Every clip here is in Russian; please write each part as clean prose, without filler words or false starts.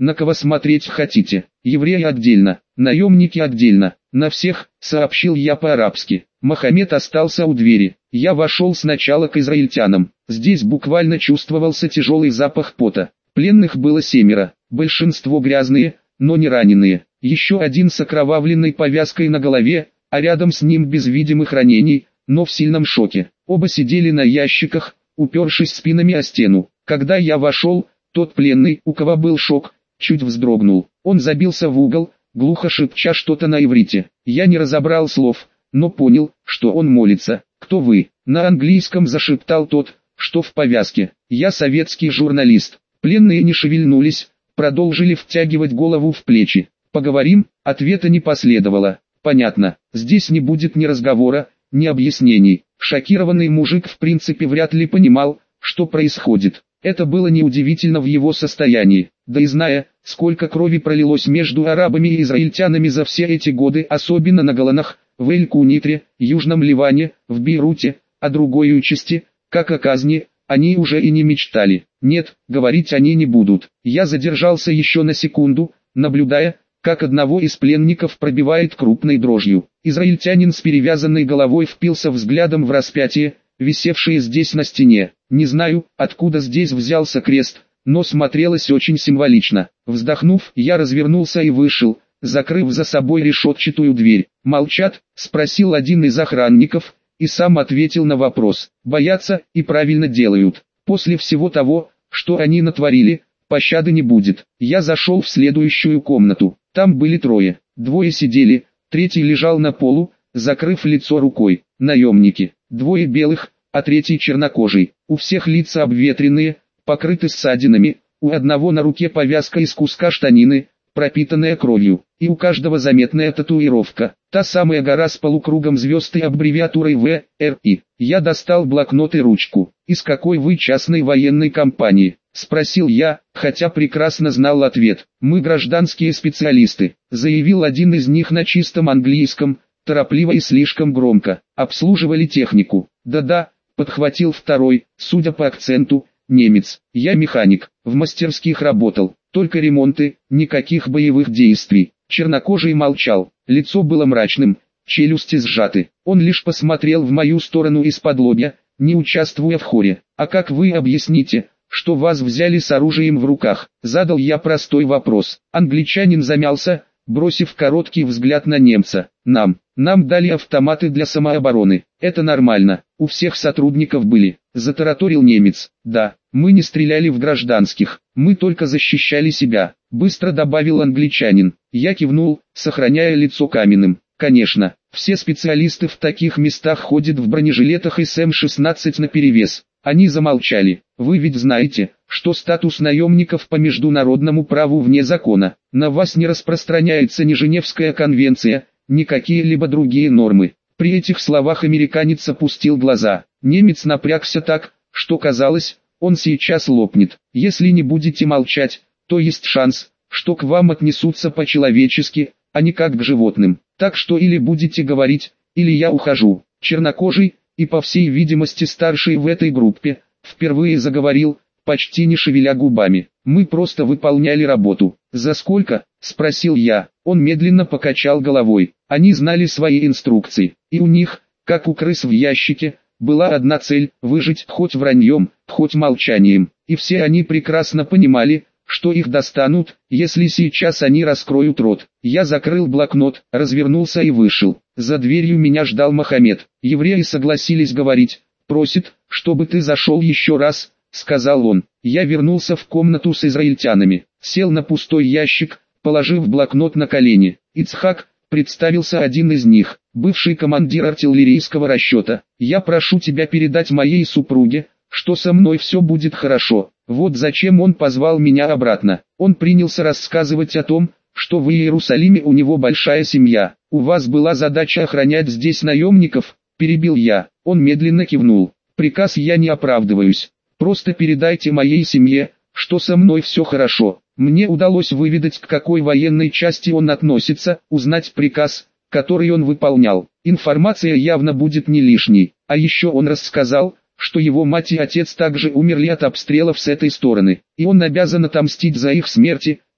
На кого смотреть хотите? Евреи отдельно, наемники отдельно, на всех, сообщил я по-арабски. Мохаммед остался у двери. Я вошел сначала к израильтянам. Здесь буквально чувствовался тяжелый запах пота. Пленных было 7, большинство грязные, но не раненые. Еще один с окровавленной повязкой на голове, а рядом с ним без видимых ранений, но в сильном шоке. Оба сидели на ящиках, упершись спинами о стену. Когда я вошел, тот пленный, у кого был шок, чуть вздрогнул. Он забился в угол, глухо шепча что-то на иврите. Я не разобрал слов, но понял, что он молится. «Кто вы?» На английском зашептал тот, что в повязке. «Я советский журналист». Пленные не шевельнулись, продолжили втягивать голову в плечи. «Поговорим?» Ответа не последовало. «Понятно, здесь не будет ни разговора, ни объяснений». Шокированный мужик в принципе вряд ли понимал, что происходит. Это было неудивительно в его состоянии. Да и зная, сколько крови пролилось между арабами и израильтянами за все эти годы, особенно на Голанах, в Эль-Кунитре, Южном Ливане, в Бейруте, о другой участи, как о казни, они уже и не мечтали. Нет, говорить они не будут. Я задержался еще на секунду, наблюдая, как одного из пленников пробивает крупной дрожью. Израильтянин с перевязанной головой впился взглядом в распятие, висевшее здесь на стене. Не знаю, откуда здесь взялся крест, но смотрелось очень символично. Вздохнув, я развернулся и вышел, закрыв за собой решетчатую дверь. «Молчат?» – спросил один из охранников, и сам ответил на вопрос. «Боятся и правильно делают. После всего того, что они натворили, пощады не будет». Я зашел в следующую комнату. Там были 3. 2 сидели, 3 лежал на полу, закрыв лицо рукой. Наемники. 2 белых, а 3 чернокожий. У всех лица обветренные, покрыты ссадинами, у одного на руке повязка из куска штанины, пропитанная кровью, и у каждого заметная татуировка. Та самая гора с полукругом звезд и аббревиатурой ВРИ. Я достал блокнот и ручку. «Из какой вы частной военной компании?» — спросил я, хотя прекрасно знал ответ. «Мы гражданские специалисты», — заявил один из них на чистом английском, торопливо и слишком громко. «Обслуживали технику». «Да-да», — подхватил второй, судя по акценту, немец. «Я механик, в мастерских работал, только ремонты, никаких боевых действий». Чернокожий молчал, лицо было мрачным, челюсти сжаты. Он лишь посмотрел в мою сторону из-под-лобья, не участвуя в хоре. «А как вы объясните, что вас взяли с оружием в руках?» Задал я простой вопрос. Англичанин замялся, бросив короткий взгляд на немца. Нам дали автоматы для самообороны. Это нормально, у всех сотрудников были», — затараторил немец. «Да, мы не стреляли в гражданских, мы только защищали себя», — быстро добавил англичанин. Я кивнул, сохраняя лицо каменным. Конечно, все специалисты в таких местах ходят в бронежилетах и с М-16 наперевес. Они замолчали. «Вы ведь знаете, что статус наемников по международному праву вне закона. На вас не распространяется ни Женевская конвенция, ни какие-либо другие нормы». При этих словах американец опустил глаза. Немец напрягся так, что казалось, он сейчас лопнет. «Если не будете молчать, то есть шанс, что к вам отнесутся по-человечески, а не как к животным. Так что или будете говорить, или я ухожу». Чернокожий, и по всей видимости старший в этой группе, впервые заговорил, почти не шевеля губами. «Мы просто выполняли работу». «За сколько?» – спросил я. Он медленно покачал головой. Они знали свои инструкции, и у них, как у крыс в ящике, была одна цель – выжить хоть враньем, хоть молчанием. И все они прекрасно понимали, что их достанут, если сейчас они раскроют рот. Я закрыл блокнот, развернулся и вышел. За дверью меня ждал Мохаммед. «Евреи согласились говорить, просит, чтобы ты зашел еще раз», — сказал он. Я вернулся в комнату с израильтянами, сел на пустой ящик, положив блокнот на колени. «Ицхак», — представился один из них, бывший командир артиллерийского расчета. «Я прошу тебя передать моей супруге, что со мной все будет хорошо». Вот зачем он позвал меня обратно. Он принялся рассказывать о том, что в Иерусалиме у него большая семья. «У вас была задача охранять здесь наемников?» – перебил я. Он медленно кивнул. «Приказ я не оправдываюсь. Просто передайте моей семье, что со мной все хорошо». Мне удалось выведать, к какой военной части он относится, узнать приказ, который он выполнял. Информация явно будет не лишней. А еще он рассказал, что его мать и отец также умерли от обстрелов с этой стороны, и он обязан отомстить за их смерти,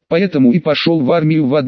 Поэтому и пошел в армию в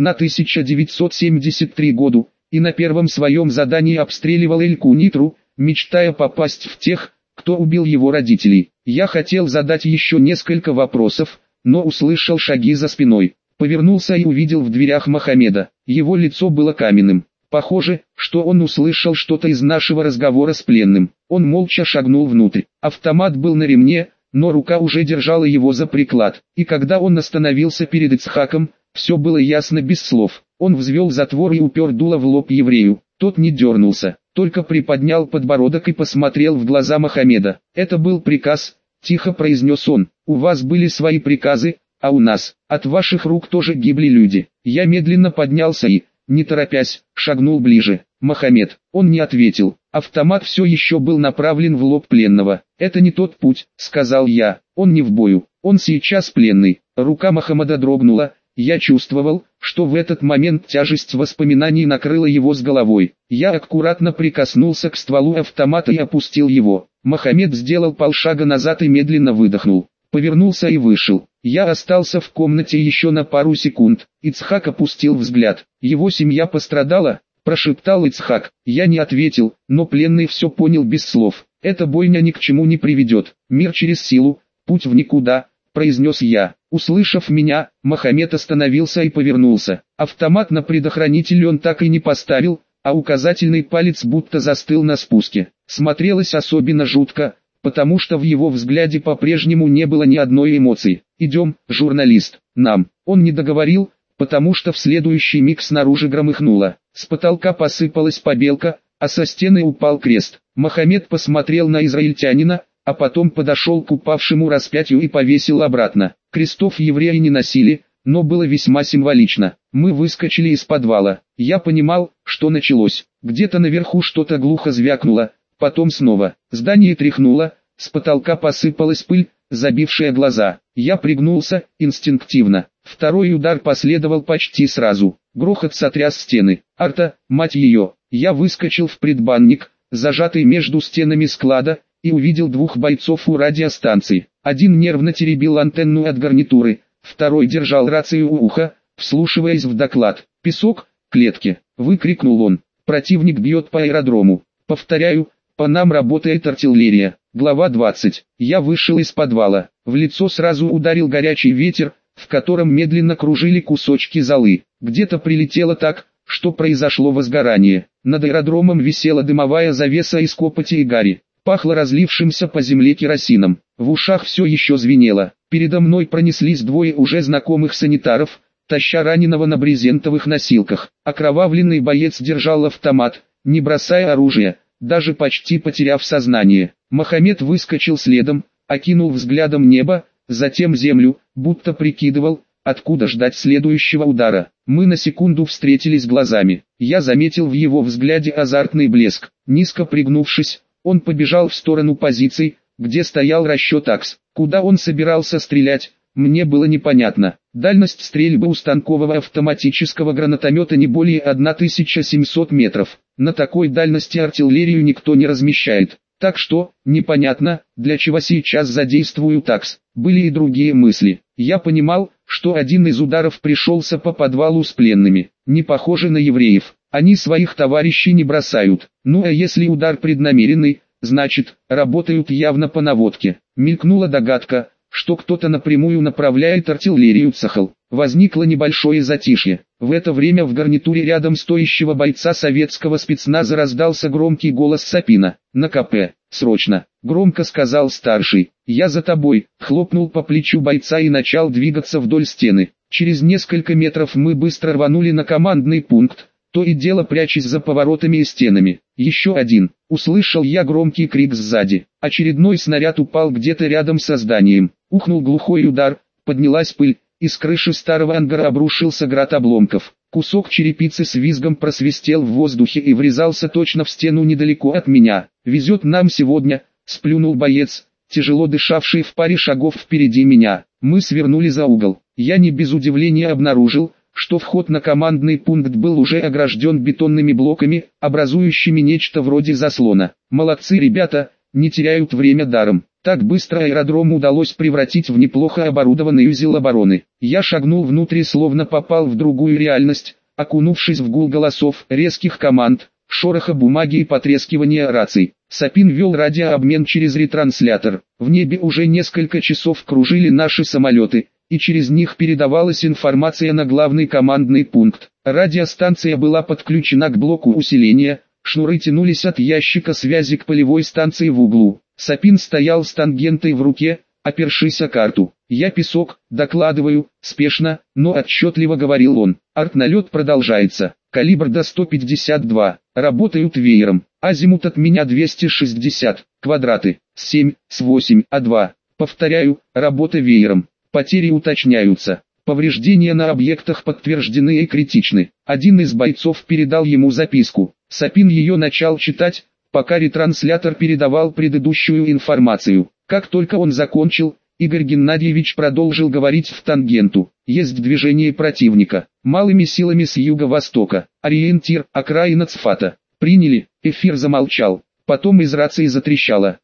1973 году, и на первом своем задании обстреливал Эль-Кунитру, мечтая попасть в тех, кто убил его родителей. Я хотел задать еще несколько вопросов, но услышал шаги за спиной. Повернулся и увидел в дверях Мохаммеда. Его лицо было каменным. Похоже, что он услышал что-то из нашего разговора с пленным. Он молча шагнул внутрь. Автомат был на ремне, но рука уже держала его за приклад. И когда он остановился перед Ицхаком, все было ясно без слов. Он взвел затвор и упер дуло в лоб еврею. Тот не дернулся, только приподнял подбородок и посмотрел в глаза Мохаммеда. «Это был приказ», — тихо произнес он. «У вас были свои приказы, а у нас, от ваших рук тоже гибли люди». Я медленно поднялся и, не торопясь, шагнул ближе. Мохаммед, он не ответил. Автомат все еще был направлен в лоб пленного. «Это не тот путь», — сказал я. «Он не в бою, он сейчас пленный». Рука Мохаммеда дрогнула. Я чувствовал, что в этот момент тяжесть воспоминаний накрыла его с головой. Я аккуратно прикоснулся к стволу автомата и опустил его. Мохаммед сделал полшага назад и медленно выдохнул. Повернулся и вышел. Я остался в комнате еще на пару секунд. Ицхак опустил взгляд. «Его семья пострадала?» – прошептал Ицхак. Я не ответил, но пленный все понял без слов. «Эта бойня ни к чему не приведет. Мир через силу, путь в никуда», – произнес я. Услышав меня, Мохаммед остановился и повернулся. Автомат на предохранитель он так и не поставил, а указательный палец будто застыл на спуске. Смотрелось особенно жутко, потому что в его взгляде по-прежнему не было ни одной эмоции. «Идем, журналист, нам». Он не договорил, потому что в следующий миг снаружи громыхнуло. С потолка посыпалась побелка, а со стены упал крест. Мохаммед посмотрел на израильтянина, а потом подошел к упавшему распятию и повесил обратно. Крестов евреи не носили, но было весьма символично. Мы выскочили из подвала. Я понимал, что началось. Где-то наверху что-то глухо звякнуло, потом снова. Здание тряхнуло, с потолка посыпалась пыль, забившая глаза. Я пригнулся, инстинктивно. Второй удар последовал почти сразу. Грохот сотряс стены. «Арта, мать ее!» Я выскочил в предбанник, зажатый между стенами склада, и увидел двух бойцов у радиостанции. Один нервно теребил антенну от гарнитуры, второй держал рацию у уха, вслушиваясь в доклад. «Песок, клетки!» — выкрикнул он. «Противник бьет по аэродрому. Повторяю, по нам работает артиллерия». Глава 20. Я вышел из подвала. В лицо сразу ударил горячий ветер, в котором медленно кружили кусочки золы. Где-то прилетело так, что произошло возгорание. Над аэродромом висела дымовая завеса из копоти и гари. Пахло разлившимся по земле керосином. В ушах все еще звенело. Передо мной пронеслись двое уже знакомых санитаров, таща раненого на брезентовых носилках. Окровавленный боец держал автомат, не бросая оружие, даже почти потеряв сознание. Мохаммед выскочил следом, окинул взглядом небо, затем землю, будто прикидывал, откуда ждать следующего удара. Мы на секунду встретились глазами. Я заметил в его взгляде азартный блеск. Низко пригнувшись, он побежал в сторону позиций, где стоял расчет АКС. Куда он собирался стрелять, мне было непонятно. Дальность стрельбы у станкового автоматического гранатомета не более 1700 метров. На такой дальности артиллерию никто не размещает. Так что, непонятно, для чего сейчас задействуют АКС. Были и другие мысли. Я понимал, что один из ударов пришелся по подвалу с пленными. Не похоже на евреев. Они своих товарищей не бросают. Ну а если удар преднамеренный, значит, работают явно по наводке. Мелькнула догадка, что кто-то напрямую направляет артиллерию Цахал. Возникло небольшое затишье. В это время в гарнитуре рядом стоящего бойца советского спецназа раздался громкий голос Сапина. «На КП, срочно!» — громко сказал старший. «Я за тобой!» — хлопнул по плечу бойца и начал двигаться вдоль стены. Через несколько метров мы быстро рванули на командный пункт, то и дело прячась за поворотами и стенами. «Еще один!» — услышал я громкий крик сзади. Очередной снаряд упал где-то рядом со зданием. Ухнул глухой удар, поднялась пыль, и с крыши старого ангара обрушился град обломков. Кусок черепицы с визгом просвистел в воздухе и врезался точно в стену недалеко от меня. «Везет нам сегодня», — сплюнул боец, тяжело дышавший в паре шагов впереди меня. Мы свернули за угол. Я не без удивления обнаружил, что вход на командный пункт был уже огражден бетонными блоками, образующими нечто вроде заслона. «Молодцы ребята, не теряют время даром». Так быстро аэродром удалось превратить в неплохо оборудованный узел обороны. Я шагнул внутрь, словно попал в другую реальность, окунувшись в гул голосов, резких команд, шороха бумаги и потрескивания раций. Сапин вел радиообмен через ретранслятор. В небе уже несколько часов кружили наши самолеты, и через них передавалась информация на главный командный пункт. Радиостанция была подключена к блоку усиления, шнуры тянулись от ящика связи к полевой станции в углу. Сапин стоял с тангентой в руке, опершись о карту. «Я Песок, докладываю, спешно, но отчетливо», — говорил он. «Артналет продолжается. Калибр до 152. Работают веером. Азимут от меня 260. Квадраты. С 7, с 8, А2. Повторяю, работа веером. Потери уточняются. Повреждения на объектах подтверждены и критичны». Один из бойцов передал ему записку. Сапин ее начал читать, пока ретранслятор передавал предыдущую информацию. Как только он закончил, Игорь Геннадьевич продолжил говорить в тангенту. «Есть движение противника. Малыми силами с юго-востока. Ориентир, окраина Цфата. Приняли». Эфир замолчал. Потом из рации затрещало.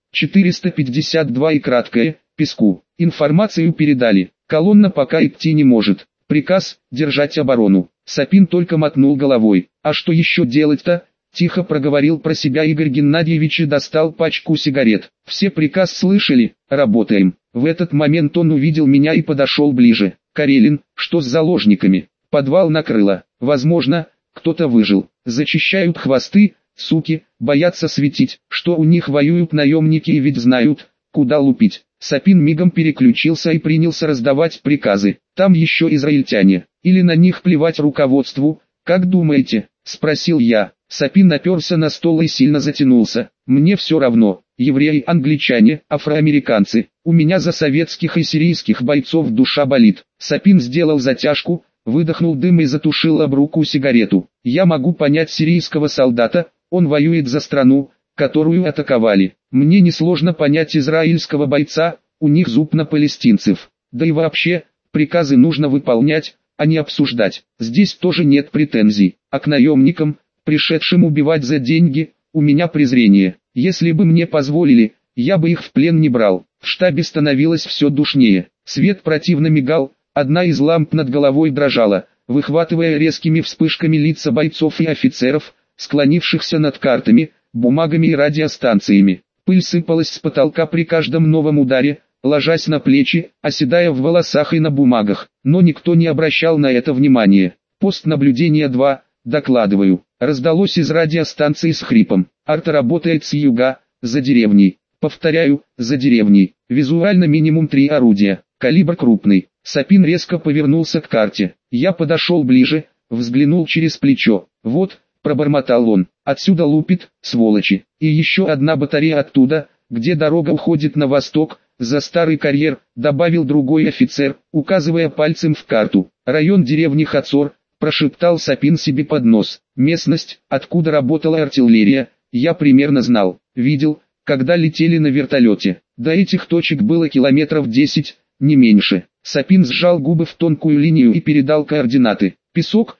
452 и краткое, Песку. Информацию передали. Колонна пока идти не может. Приказ – держать оборону. Сапин только мотнул головой. «А что еще делать-то?» Тихо проговорил про себя Игорь Геннадьевич и достал пачку сигарет. «Все приказ слышали, работаем». В этот момент он увидел меня и подошел ближе. «Карелин, что с заложниками?» «Подвал накрыло. Возможно, кто-то выжил. Зачищают хвосты, суки, боятся светить, что у них воюют наемники и ведь знают, куда лупить». Сапин мигом переключился и принялся раздавать приказы. «Там еще израильтяне. Или на них плевать руководству, как думаете?» – спросил я. Сапин оперся на стол и сильно затянулся. «Мне все равно. Евреи, англичане, афроамериканцы. У меня за советских и сирийских бойцов душа болит». Сапин сделал затяжку, выдохнул дым и затушил об руку сигарету. «Я могу понять сирийского солдата, он воюет за страну, которую атаковали. Мне несложно понять израильского бойца, у них зуб на палестинцев. Да и вообще, приказы нужно выполнять, а не обсуждать. Здесь тоже нет претензий. А к наемникам, пришедшим убивать за деньги, у меня презрение. Если бы мне позволили, я бы их в плен не брал». В штабе становилось все душнее. Свет противно мигал, одна из ламп над головой дрожала, выхватывая резкими вспышками лица бойцов и офицеров, склонившихся над картами, бумагами и радиостанциями. Пыль сыпалась с потолка при каждом новом ударе, ложась на плечи, оседая в волосах и на бумагах. Но никто не обращал на это внимания. «Пост наблюдения 2, докладываю». Раздалось из радиостанции с хрипом. «Арта работает с юга, за деревней». Повторяю, за деревней. Визуально минимум 3 орудия. Калибр крупный. Сапин резко повернулся к карте. Я подошел ближе, взглянул через плечо. «Вот», пробормотал он, «отсюда лупит, сволочи. И еще одна батарея оттуда, где дорога уходит на восток, за старый карьер», добавил другой офицер, указывая пальцем в карту. «Район деревни Хацор», прошептал Сапин себе под нос. Местность, откуда работала артиллерия, я примерно знал. Видел, когда летели на вертолете. До этих точек было километров 10, не меньше. Сапин сжал губы в тонкую линию и передал координаты. «Песок,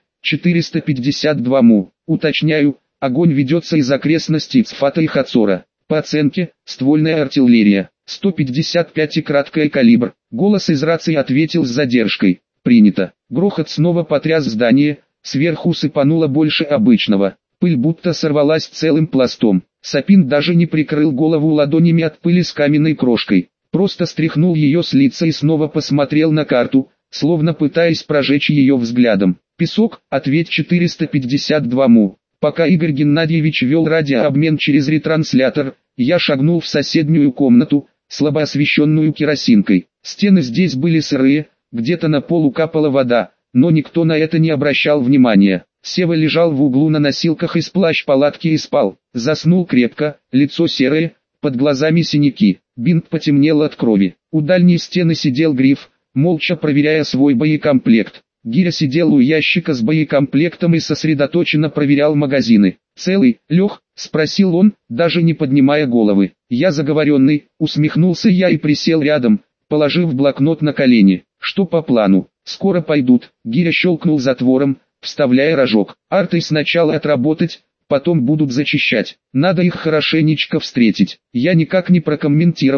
452 му. Уточняю, огонь ведется из окрестностей Цфата и Хацора. По оценке, ствольная артиллерия, 155 и краткая калибр». Голос из рации ответил с задержкой. «Принято». Грохот снова потряс здание, сверху сыпануло больше обычного. Пыль будто сорвалась целым пластом. Сапин даже не прикрыл голову ладонями от пыли с каменной крошкой. Просто стряхнул ее с лица и снова посмотрел на карту, словно пытаясь прожечь ее взглядом. «Песок, ответь 452 му». Пока Игорь Геннадьевич вел радиообмен через ретранслятор, я шагнул в соседнюю комнату, слабо освещенную керосинкой. Стены здесь были сырые, где-то на полу капала вода, но никто на это не обращал внимания. Сева лежал в углу на носилках из плащ-палатки и спал. Заснул крепко, лицо серое, под глазами синяки, бинт потемнел от крови. У дальней стены сидел Гриф, молча проверяя свой боекомплект. Гиря сидел у ящика с боекомплектом и сосредоточенно проверял магазины. «Целый, Лех?» – спросил он, даже не поднимая головы. «Я заговоренный», – усмехнулся я и присел рядом, положив блокнот на колени. «Что по плану?» «Скоро пойдут», – Гиря щелкнул затвором, вставляя рожок. «Артой сначала отработать, потом будут зачищать. Надо их хорошенечко встретить». Я никак не прокомментировал,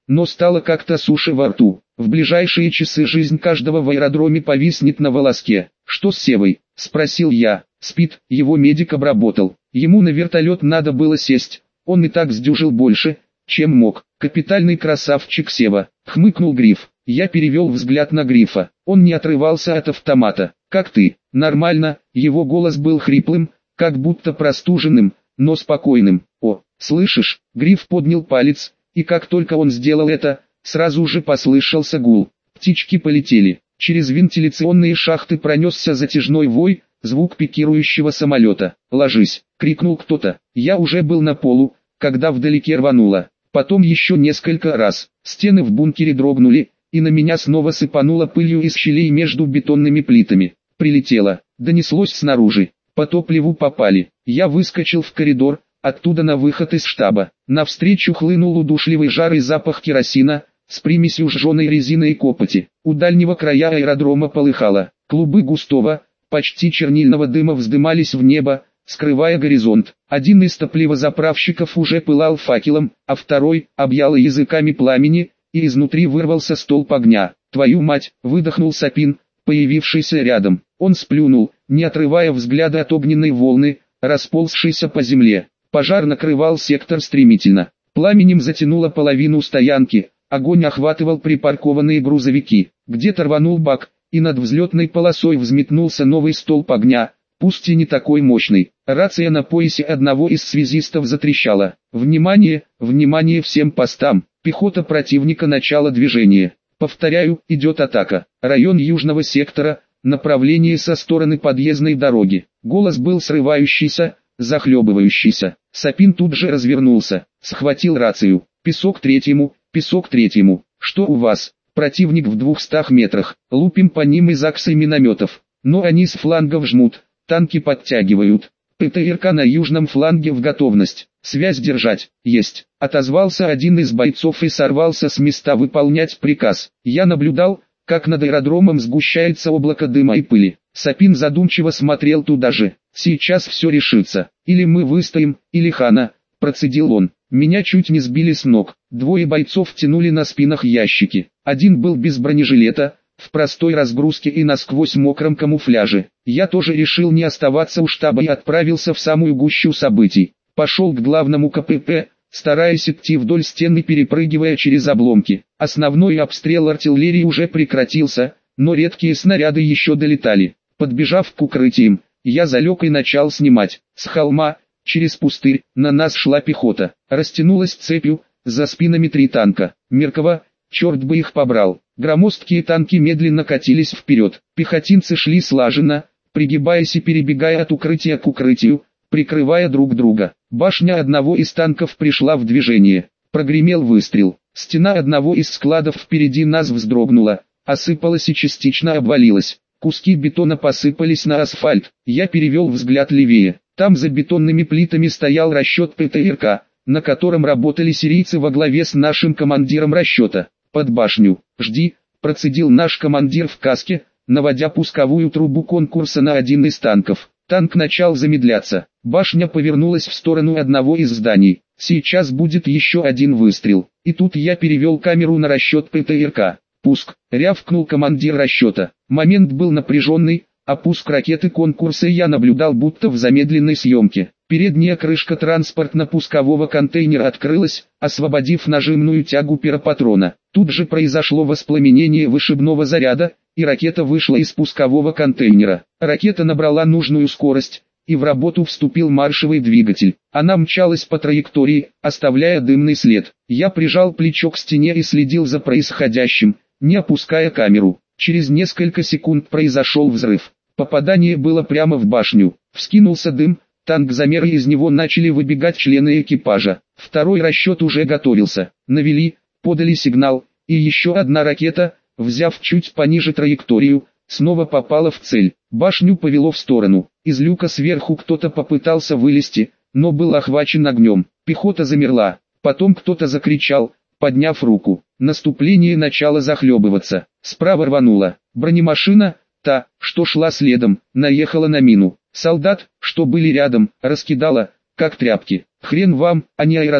но стало как-то суше во рту. В ближайшие часы жизнь каждого в аэродроме повиснет на волоске. «Что с Севой?» – спросил я. «Спит, его медик обработал. Ему на вертолет надо было сесть. Он и так сдюжил больше, чем мог. Капитальный красавчик Сева», – хмыкнул Гриф. Я перевел взгляд на Грифа. Он не отрывался от автомата. «Как ты?» «Нормально». Его голос был хриплым, как будто простуженным, но спокойным. «О, слышишь?» Гриф поднял палец, и как только он сделал это, сразу же послышался гул. Птички полетели. Через вентиляционные шахты пронесся затяжной вой, звук пикирующего самолета. «Ложись!» — крикнул кто-то. Я уже был на полу, когда вдалеке рвануло. Потом еще несколько раз. Стены в бункере дрогнули, и на меня снова сыпануло пылью из щелей между бетонными плитами. «Прилетело!» — донеслось снаружи. По топливу попали. Я выскочил в коридор, оттуда на выход из штаба. Навстречу хлынул удушливый жар и запах керосина, с примесью сжженной резины и копоти. У дальнего края аэродрома полыхало. Клубы густого, почти чернильного дыма вздымались в небо, скрывая горизонт. Один из топливозаправщиков уже пылал факелом, а второй объял языками пламени, и изнутри вырвался столб огня. «Твою мать!» — выдохнул Сапин, появившийся рядом. Он сплюнул, не отрывая взгляда от огненной волны, расползшейся по земле. Пожар накрывал сектор стремительно. Пламенем затянуло половину стоянки. Огонь охватывал припаркованные грузовики. Где-то рванул бак, и над взлетной полосой взметнулся новый столб огня, пусть и не такой мощный. Рация на поясе одного из связистов затрещала. «Внимание, внимание всем постам! Пехота противника, начало движения. Повторяю, идет атака. Район южного сектора, направление со стороны подъездной дороги». Голос был срывающийся, захлебывающийся. Сапин тут же развернулся, схватил рацию. «Песок третьему, песок третьему. Что у вас?» «Противник в 200 метрах. Лупим по ним из акс и минометов. Но они с флангов жмут, танки подтягивают. ПТРК на южном фланге в готовность. Связь держать». «Есть», — отозвался один из бойцов и сорвался с места выполнять приказ. Я наблюдал, как над аэродромом сгущается облако дыма и пыли. Сапин задумчиво смотрел туда же. «Сейчас все решится. Или мы выстоим, или хана», — процедил он. Меня чуть не сбили с ног. Двое бойцов тянули на спинах ящики. Один был без бронежилета, в простой разгрузке и насквозь мокром камуфляже. Я тоже решил не оставаться у штаба и отправился в самую гущу событий. Пошел к главному КПП, стараясь идти вдоль стены, перепрыгивая через обломки. Основной обстрел артиллерии уже прекратился, но редкие снаряды еще долетали. Подбежав к укрытиям, я залег и начал снимать. С холма, через пустырь, на нас шла пехота. Растянулась цепью, за спинами 3 танка. Меркова, черт бы их побрал. Громоздкие танки медленно катились вперед. Пехотинцы шли слаженно, пригибаясь и перебегая от укрытия к укрытию, прикрывая друг друга. Башня одного из танков пришла в движение. Прогремел выстрел. Стена одного из складов впереди нас вздрогнула, осыпалась и частично обвалилась. Куски бетона посыпались на асфальт. Я перевел взгляд левее. Там за бетонными плитами стоял расчет ПТРК, на котором работали сирийцы во главе с нашим командиром расчета. «Под башню, жди», – процедил наш командир в каске, наводя пусковую трубу конкурса на один из танков. Танк начал замедляться. Башня повернулась в сторону одного из зданий. «Сейчас будет еще один выстрел». И тут я перевел камеру на расчет ПТРК. «Пуск», – рявкнул командир расчета. Момент был напряженный, а пуск ракеты конкурса я наблюдал будто в замедленной съемке. Передняя крышка транспортно-пускового контейнера открылась, освободив нажимную тягу пиропатрона. Тут же произошло воспламенение вышибного заряда, и ракета вышла из пускового контейнера. Ракета набрала нужную скорость, и в работу вступил маршевый двигатель. Она мчалась по траектории, оставляя дымный след. Я прижал плечо к стене и следил за происходящим, не опуская камеру. Через несколько секунд произошел взрыв. Попадание было прямо в башню. Вскинулся дым, танк замер и из него начали выбегать члены экипажа. Второй расчет уже готовился. Навели, подали сигнал, и еще одна ракета, взяв чуть пониже траекторию, снова попала в цель. Башню повело в сторону. Из люка сверху кто-то попытался вылезти, но был охвачен огнем. Пехота замерла. Потом кто-то закричал, подняв руку. Наступление начало захлебываться. Справа рвануло. Бронемашина, та, что шла следом, наехала на мину. Солдат, что были рядом, раскидала, как тряпки. «Хрен вам, а не аэродром»,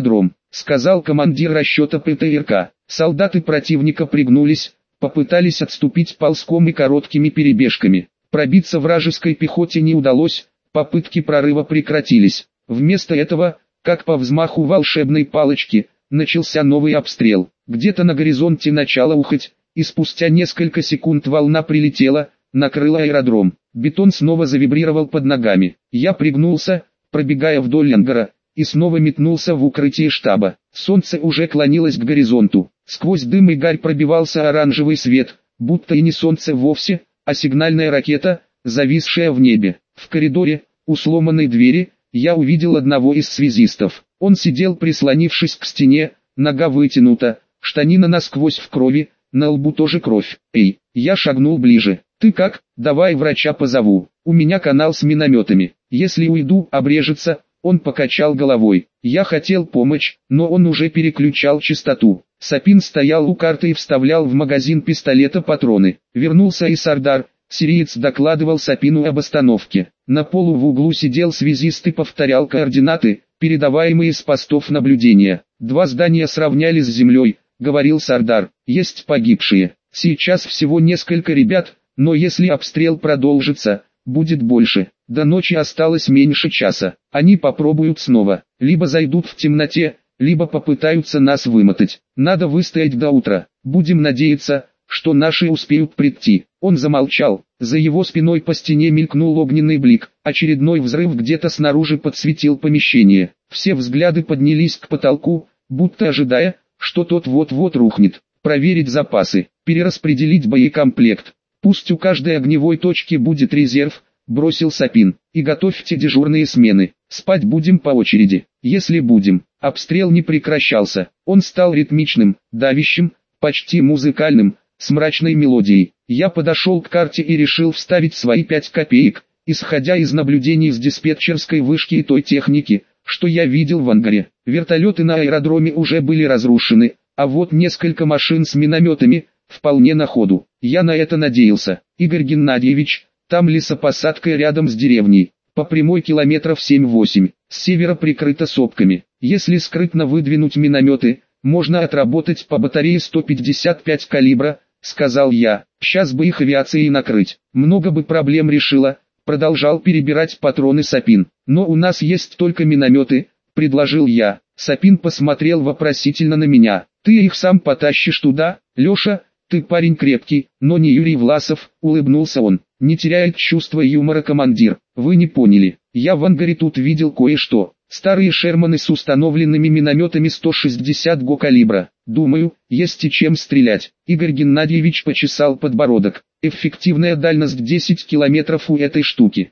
сказал командир расчета ПТРК. Солдаты противника пригнулись, попытались отступить ползком и короткими перебежками. Пробиться вражеской пехоте не удалось, попытки прорыва прекратились. Вместо этого, как по взмаху волшебной палочки, начался новый обстрел. Где-то на горизонте начало ухать, и спустя несколько секунд волна прилетела, накрыла аэродром. Бетон снова завибрировал под ногами. Я пригнулся, пробегая вдоль ангара, и снова метнулся в укрытие штаба. Солнце уже клонилось к горизонту. Сквозь дым и гарь пробивался оранжевый свет, будто и не солнце вовсе, а сигнальная ракета, зависшая в небе. В коридоре, у сломанной двери, я увидел одного из связистов. Он сидел прислонившись к стене, нога вытянута, штанина насквозь в крови, на лбу тоже кровь. «Эй!» Я шагнул ближе. «Ты как? Давай врача позову. У меня канал с минометами. Если уйду, обрежется». Он покачал головой. Я хотел помочь, но он уже переключал частоту. Сапин стоял у карты и вставлял в магазин пистолета патроны. Вернулся и Сардар. Сириец докладывал Сапину об остановке. На полу в углу сидел связист и повторял координаты, передаваемые с постов наблюдения. 2 здания сравняли с землей, говорил Сардар. Есть погибшие. Сейчас всего несколько ребят, но если обстрел продолжится, будет больше. До ночи осталось меньше часа. Они попробуют снова. Либо зайдут в темноте, либо попытаются нас вымотать. Надо выстоять до утра. Будем надеяться, что наши успеют прийти. Он замолчал. За его спиной по стене мелькнул огненный блик. Очередной взрыв где-то снаружи подсветил помещение. Все взгляды поднялись к потолку, будто ожидая, что тот вот-вот рухнет. Проверить запасы, перераспределить боекомплект. Пусть у каждой огневой точки будет резерв, бросил Сапин. И готовьте дежурные смены. Спать будем по очереди. Если будем. Обстрел не прекращался. Он стал ритмичным, давящим, почти музыкальным, с мрачной мелодией. Я подошел к карте и решил вставить свои 5 копеек, исходя из наблюдений с диспетчерской вышки и той техники, что я видел в ангаре. Вертолеты на аэродроме уже были разрушены, а вот несколько машин с минометами вполне на ходу. Я на это надеялся. Игорь Геннадьевич, там лесопосадка рядом с деревней, по прямой километров 7-8, с севера прикрыта сопками. Если скрытно выдвинуть минометы, можно отработать по батарее 155 калибра, сказал я. Сейчас бы их авиацией накрыть. Много бы проблем решило, продолжал перебирать патроны Сапин. Но у нас есть только минометы, предложил я. Сапин посмотрел вопросительно на меня. Ты их сам потащишь туда, Леша? Ты парень крепкий, но не Юрий Власов, улыбнулся он. Не теряет чувства юмора командир. Вы не поняли. Я в ангаре тут видел кое-что. Старые Шерманы с установленными минометами 160 го калибра. Думаю, есть и чем стрелять. Игорь Геннадьевич почесал подбородок. Эффективная дальность 10 километров у этой штуки.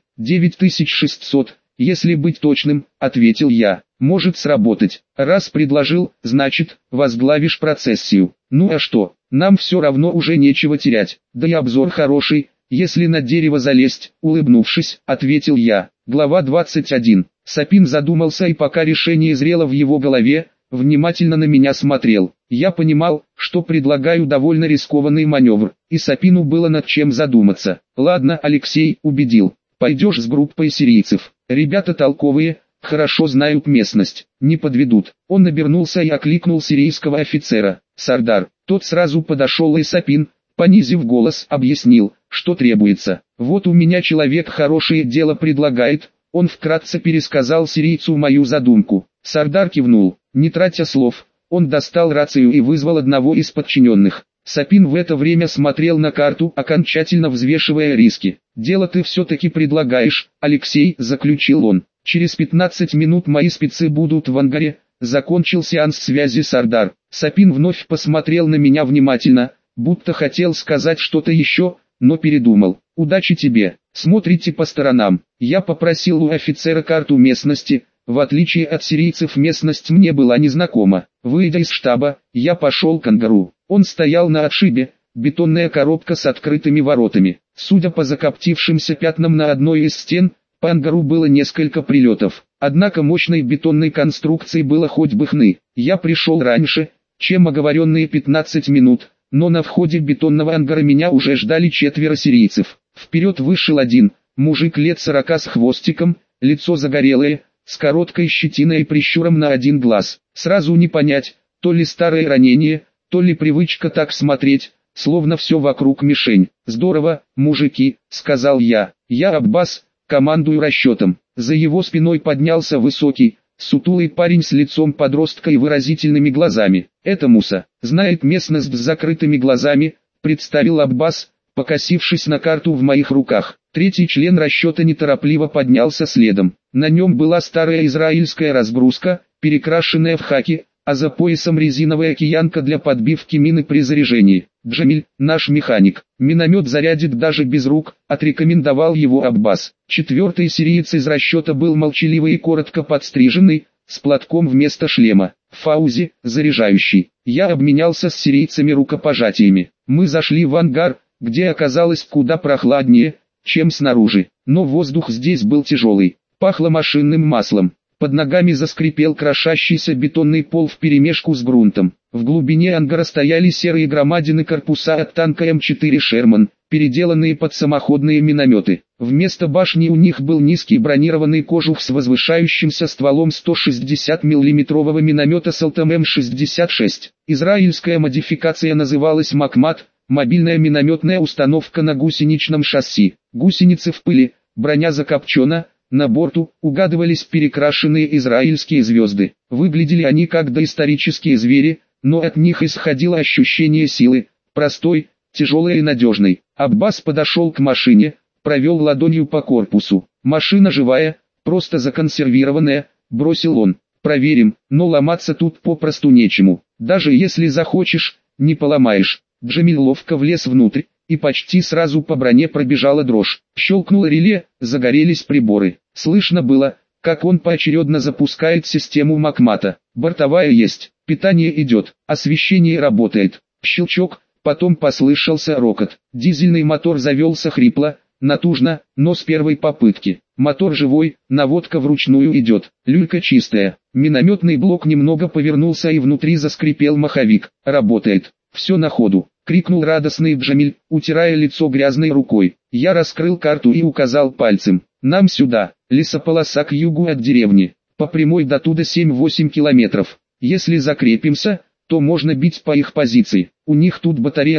9600, если быть точным, ответил я. Может сработать. Раз предложил, значит, возглавишь процессию. Ну а что, нам все равно уже нечего терять. Да и обзор хороший, если на дерево залезть, улыбнувшись, ответил я. Глава 21. Сапин задумался, и пока решение зрело в его голове, внимательно на меня смотрел. Я понимал, что предлагаю довольно рискованный маневр, и Сапину было над чем задуматься. Ладно, Алексей, убедил. Пойдешь с группой сирийцев. Ребята толковые, хорошо знают местность, не подведут. Он обернулся и окликнул сирийского офицера. Сардар. Тот сразу подошел, и Сапин, понизив голос, объяснил, что требуется. Вот у меня человек хорошее дело предлагает. Он вкратце пересказал сирийцу мою задумку. Сардар кивнул, не тратя слов. Он достал рацию и вызвал одного из подчиненных. Сапин в это время смотрел на карту, окончательно взвешивая риски. «Дело ты все-таки предлагаешь, Алексей», — заключил он. «Через 15 минут мои спецы будут в ангаре». Закончил сеанс связи Сардар. Сапин вновь посмотрел на меня внимательно, будто хотел сказать что-то еще, но передумал. «Удачи тебе, смотрите по сторонам». Я попросил у офицера карту местности. В отличие от сирийцев, местность мне была незнакома. Выйдя из штаба, я пошел к ангару. Он стоял на отшибе, бетонная коробка с открытыми воротами. Судя по закоптившимся пятнам на одной из стен, по ангару было несколько прилетов. Однако мощной бетонной конструкции было хоть бы хны. Я пришел раньше, чем оговоренные 15 минут, но на входе бетонного ангара меня уже ждали 4 сирийцев. Вперед вышел один, мужик лет 40 с хвостиком, лицо загорелое, с короткой щетиной и прищуром на один глаз. Сразу не понять, то ли старое ранение, то ли привычка так смотреть, словно все вокруг мишень. «Здорово, мужики», — сказал я. «Я Аббас, командую расчетом». За его спиной поднялся высокий, сутулый парень с лицом подростка и выразительными глазами. «Это Муса, знает местность с закрытыми глазами», — представил Аббас, покосившись на карту в моих руках. Третий член расчета неторопливо поднялся следом. На нем была старая израильская разгрузка, перекрашенная в хаки, а за поясом резиновая киянка для подбивки мины при заряжении. «Джамиль, наш механик, миномет зарядит даже без рук», — отрекомендовал его Аббас. Четвертый сириец из расчета был молчаливый и коротко подстриженный, с платком вместо шлема. Фаузи, заряжающий. Я обменялся с сирийцами рукопожатиями. Мы зашли в ангар, где оказалось куда прохладнее, чем снаружи, но воздух здесь был тяжелый, пахло машинным маслом. Под ногами заскрипел крошащийся бетонный пол вперемешку с грунтом. В глубине ангара стояли серые громадины корпуса от танка М4 «Шерман», переделанные под самоходные минометы. Вместо башни у них был низкий бронированный кожух с возвышающимся стволом 160 мм миномета Салтам М66. Израильская модификация называлась «Макмат», мобильная минометная установка на гусеничном шасси. Гусеницы в пыли, броня закопчена. На борту угадывались перекрашенные израильские звезды. Выглядели они как доисторические звери, но от них исходило ощущение силы, простой, тяжелой и надежной. Аббас подошел к машине, провел ладонью по корпусу. «Машина живая, просто законсервированная», — бросил он. «Проверим, но ломаться тут попросту нечему. Даже если захочешь, не поломаешь». Джамиль ловко влез внутрь, и почти сразу по броне пробежала дрожь. Щелкнуло реле, загорелись приборы. Слышно было, как он поочередно запускает систему Макмата. Бортовая есть, питание идет, освещение работает. Щелчок, потом послышался рокот. Дизельный мотор завелся хрипло, натужно, но с первой попытки. Мотор живой, наводка вручную идет, люлька чистая. Минометный блок немного повернулся и внутри заскрипел маховик. Работает, все на ходу. — крикнул радостный Джамиль, утирая лицо грязной рукой. Я раскрыл карту и указал пальцем. «Нам сюда, лесополоса к югу от деревни, по прямой до туда 7-8 километров. Если закрепимся, то можно бить по их позиции. У них тут батарея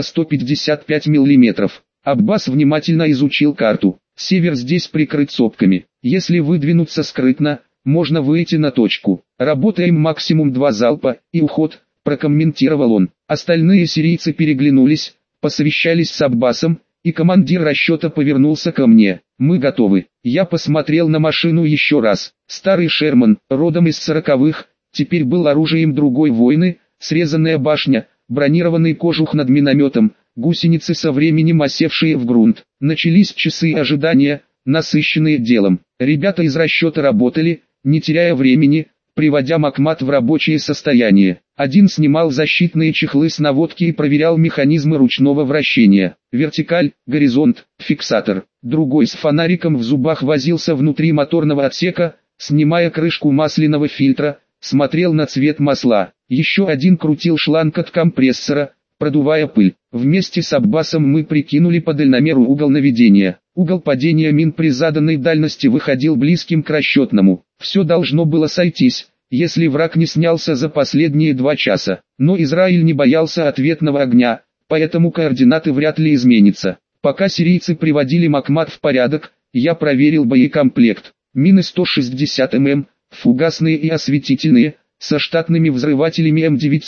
155 миллиметров». Аббас внимательно изучил карту. Север здесь прикрыт сопками. Если выдвинуться скрытно, можно выйти на точку. Работаем максимум 2 залпа, и уход, прокомментировал он. Остальные сирийцы переглянулись, посовещались с Аббасом, и командир расчета повернулся ко мне. «Мы готовы». Я посмотрел на машину еще раз. Старый «Шерман», родом из 40-х, теперь был оружием другой войны, срезанная башня, бронированный кожух над минометом, гусеницы со временем осевшие в грунт. Начались часы ожидания, насыщенные делом. Ребята из расчета работали, не теряя времени, приводя Макмат в рабочее состояние. Один снимал защитные чехлы с наводки и проверял механизмы ручного вращения. Вертикаль, горизонт, фиксатор. Другой с фонариком в зубах возился внутри моторного отсека, снимая крышку масляного фильтра, смотрел на цвет масла. Еще один крутил шланг от компрессора, продувая пыль. Вместе с Аббасом мы прикинули по дальномеру угол наведения. Угол падения мин при заданной дальности выходил близким к расчетному. Все должно было сойтись, если враг не снялся за последние 2 часа. Но Израиль не боялся ответного огня, поэтому координаты вряд ли изменятся. Пока сирийцы приводили Макмат в порядок, я проверил боекомплект. Мины 160 мм, фугасные и осветительные, со штатными взрывателями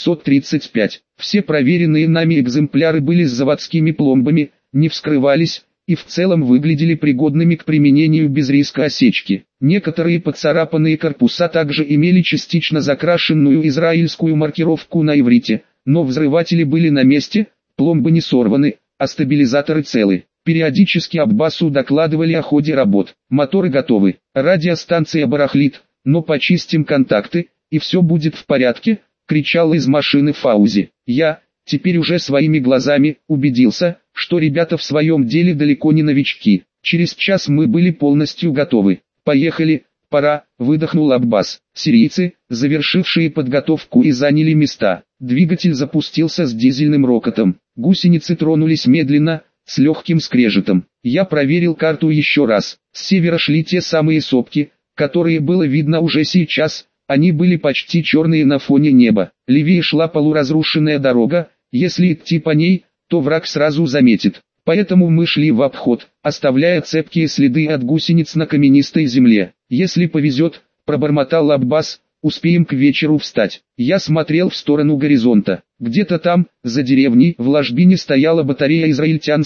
М935. Все проверенные нами экземпляры были с заводскими пломбами, не вскрывались, и в целом выглядели пригодными к применению без риска осечки. Некоторые поцарапанные корпуса также имели частично закрашенную израильскую маркировку на иврите, но взрыватели были на месте, пломбы не сорваны, а стабилизаторы целы. Периодически Аббасу докладывали о ходе работ. Моторы готовы, радиостанция барахлит, но почистим контакты, и все будет в порядке, кричал из машины Фаузи. Я, теперь уже своими глазами, убедился, что ребята в своем деле далеко не новички. Через час мы были полностью готовы. «Поехали, пора», — выдохнул Аббас. Сирийцы, завершившие подготовку и заняли места. Двигатель запустился с дизельным рокотом. Гусеницы тронулись медленно, с легким скрежетом. Я проверил карту еще раз. С севера шли те самые сопки, которые было видно уже сейчас, они были почти черные на фоне неба. Левее шла полуразрушенная дорога, если идти по ней, то враг сразу заметит. Поэтому мы шли в обход, оставляя цепкие следы от гусениц на каменистой земле. Если повезет, пробормотал Аббас, успеем к вечеру встать. Я смотрел в сторону горизонта. Где-то там, за деревней, в ложбине стояла батарея израильтян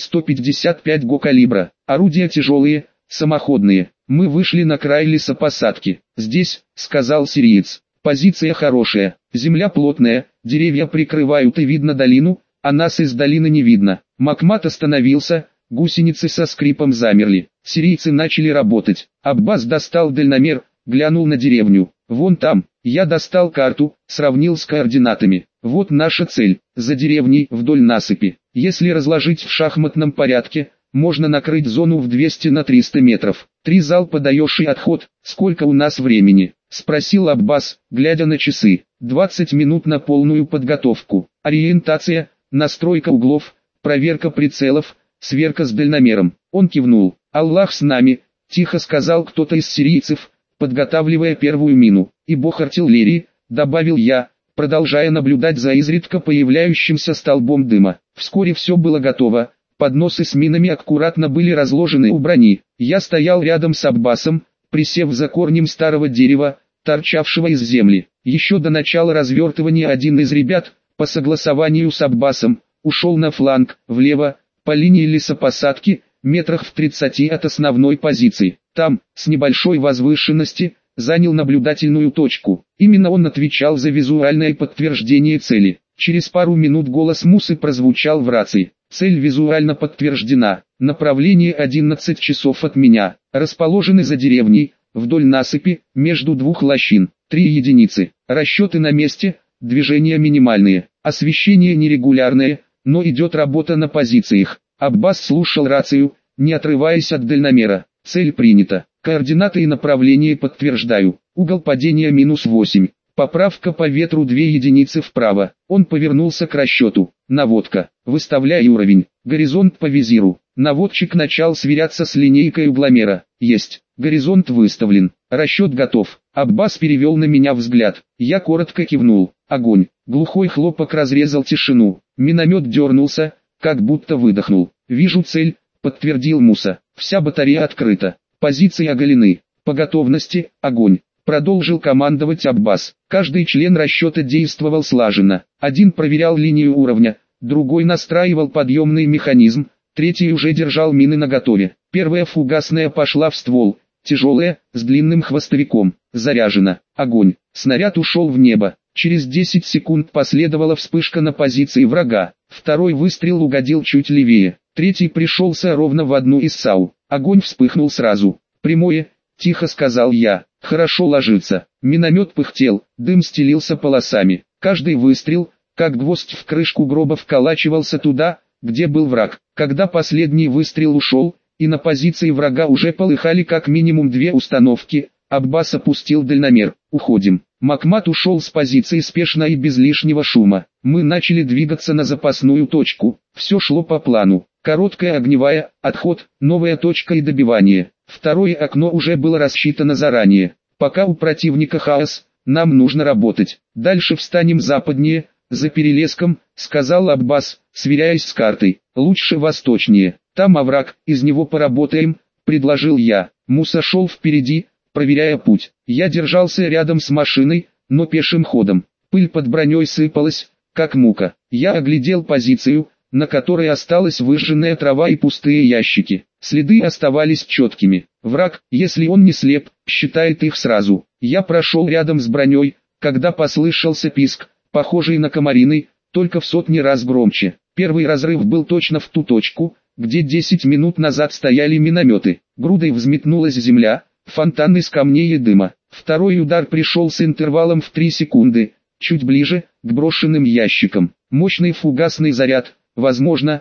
155 го калибра. Орудия тяжелые, самоходные. Мы вышли на край лесопосадки. «Здесь», — сказал сириец, — «позиция хорошая, земля плотная, деревья прикрывают и видно долину, а нас из долины не видно». Макмат остановился, гусеницы со скрипом замерли. Сирийцы начали работать. Аббас достал дальномер, глянул на деревню. «Вон там». Я достал карту, сравнил с координатами. «Вот наша цель, за деревней, вдоль насыпи. Если разложить в шахматном порядке, можно накрыть зону в 200 на 300 метров. 3 залпа даешь и отход. Сколько у нас времени?» — спросил Аббас, глядя на часы. 20 минут на полную подготовку. Ориентация, настройка углов, проверка прицелов, сверка с дальномером. Он кивнул. «Аллах с нами», — тихо сказал кто-то из сирийцев, подготавливая первую мину. «И бог артиллерии», — добавил я, продолжая наблюдать за изредка появляющимся столбом дыма. Вскоре все было готово. Подносы с минами аккуратно были разложены у брони. Я стоял рядом с Аббасом, присев за корнем старого дерева, торчавшего из земли. Еще до начала развертывания один из ребят, по согласованию с Аббасом, ушел на фланг, влево, по линии лесопосадки, метрах в 30 от основной позиции. Там, с небольшой возвышенности, занял наблюдательную точку. Именно он отвечал за визуальное подтверждение цели. Через пару минут голос Мусы прозвучал в рации. «Цель визуально подтверждена. Направление 11 часов от меня. Расположены за деревней, вдоль насыпи, между двух лощин. 3 единицы. Расчеты на месте, движения минимальные. Освещение нерегулярное, но идет работа на позициях». Аббас слушал рацию, не отрываясь от дальномера. «Цель принята. Координаты и направление подтверждаю. Угол падения -8. Поправка по ветру 2 единицы вправо». Он повернулся к расчету. «Наводка. Выставляй уровень. Горизонт по визиру». Наводчик начал сверяться с линейкой угломера. «Есть. Горизонт выставлен. Расчет готов». Аббас перевел на меня взгляд. Я коротко кивнул. «Огонь». Глухой хлопок разрезал тишину. Миномет дернулся, как будто выдохнул. «Вижу цель», — подтвердил Муса. «Вся батарея открыта. Позиции оголены. По готовности, огонь». Продолжил командовать Аббас. Каждый член расчета действовал слаженно. Один проверял линию уровня, другой настраивал подъемный механизм, третий уже держал мины наготове. Первая фугасная пошла в ствол, тяжелая, с длинным хвостовиком. Заряжена. Огонь. Снаряд ушел в небо. Через 10 секунд последовала вспышка на позиции врага. Второй выстрел угодил чуть левее. Третий пришелся ровно в одну из САУ. Огонь вспыхнул сразу. «Прямое», — тихо сказал я. «Хорошо ложится». Миномет пыхтел, дым стелился полосами. Каждый выстрел, как гвоздь в крышку гроба, вколачивался туда, где был враг. Когда последний выстрел ушел, и на позиции врага уже полыхали как минимум 2 установки, Аббас опустил дальномер. «Уходим». Макмат ушел с позиции спешно и без лишнего шума. Мы начали двигаться на запасную точку. Все шло по плану. Короткая огневая, отход, новая точка и добивание. Второе окно уже было рассчитано заранее. Пока у противника хаос, нам нужно работать. Дальше встанем западнее, за перелеском, сказал Аббас, сверяясь с картой. Лучше восточнее. Там овраг, из него поработаем, предложил я. Муса шел впереди, проверяя путь. Я держался рядом с машиной, но пешим ходом. Пыль под броней сыпалась, как мука. Я оглядел позицию, на которой осталась выжженная трава и пустые ящики. Следы оставались четкими. Враг, если он не слеп, считает их сразу. Я прошел рядом с броней, когда послышался писк, похожий на комариный, только в сотни раз громче. Первый разрыв был точно в ту точку, где 10 минут назад стояли минометы. Грудой взметнулась земля, фонтан из камней и дыма. Второй удар пришел с интервалом в 3 секунды, чуть ближе, к брошенным ящикам. Мощный фугасный заряд, возможно,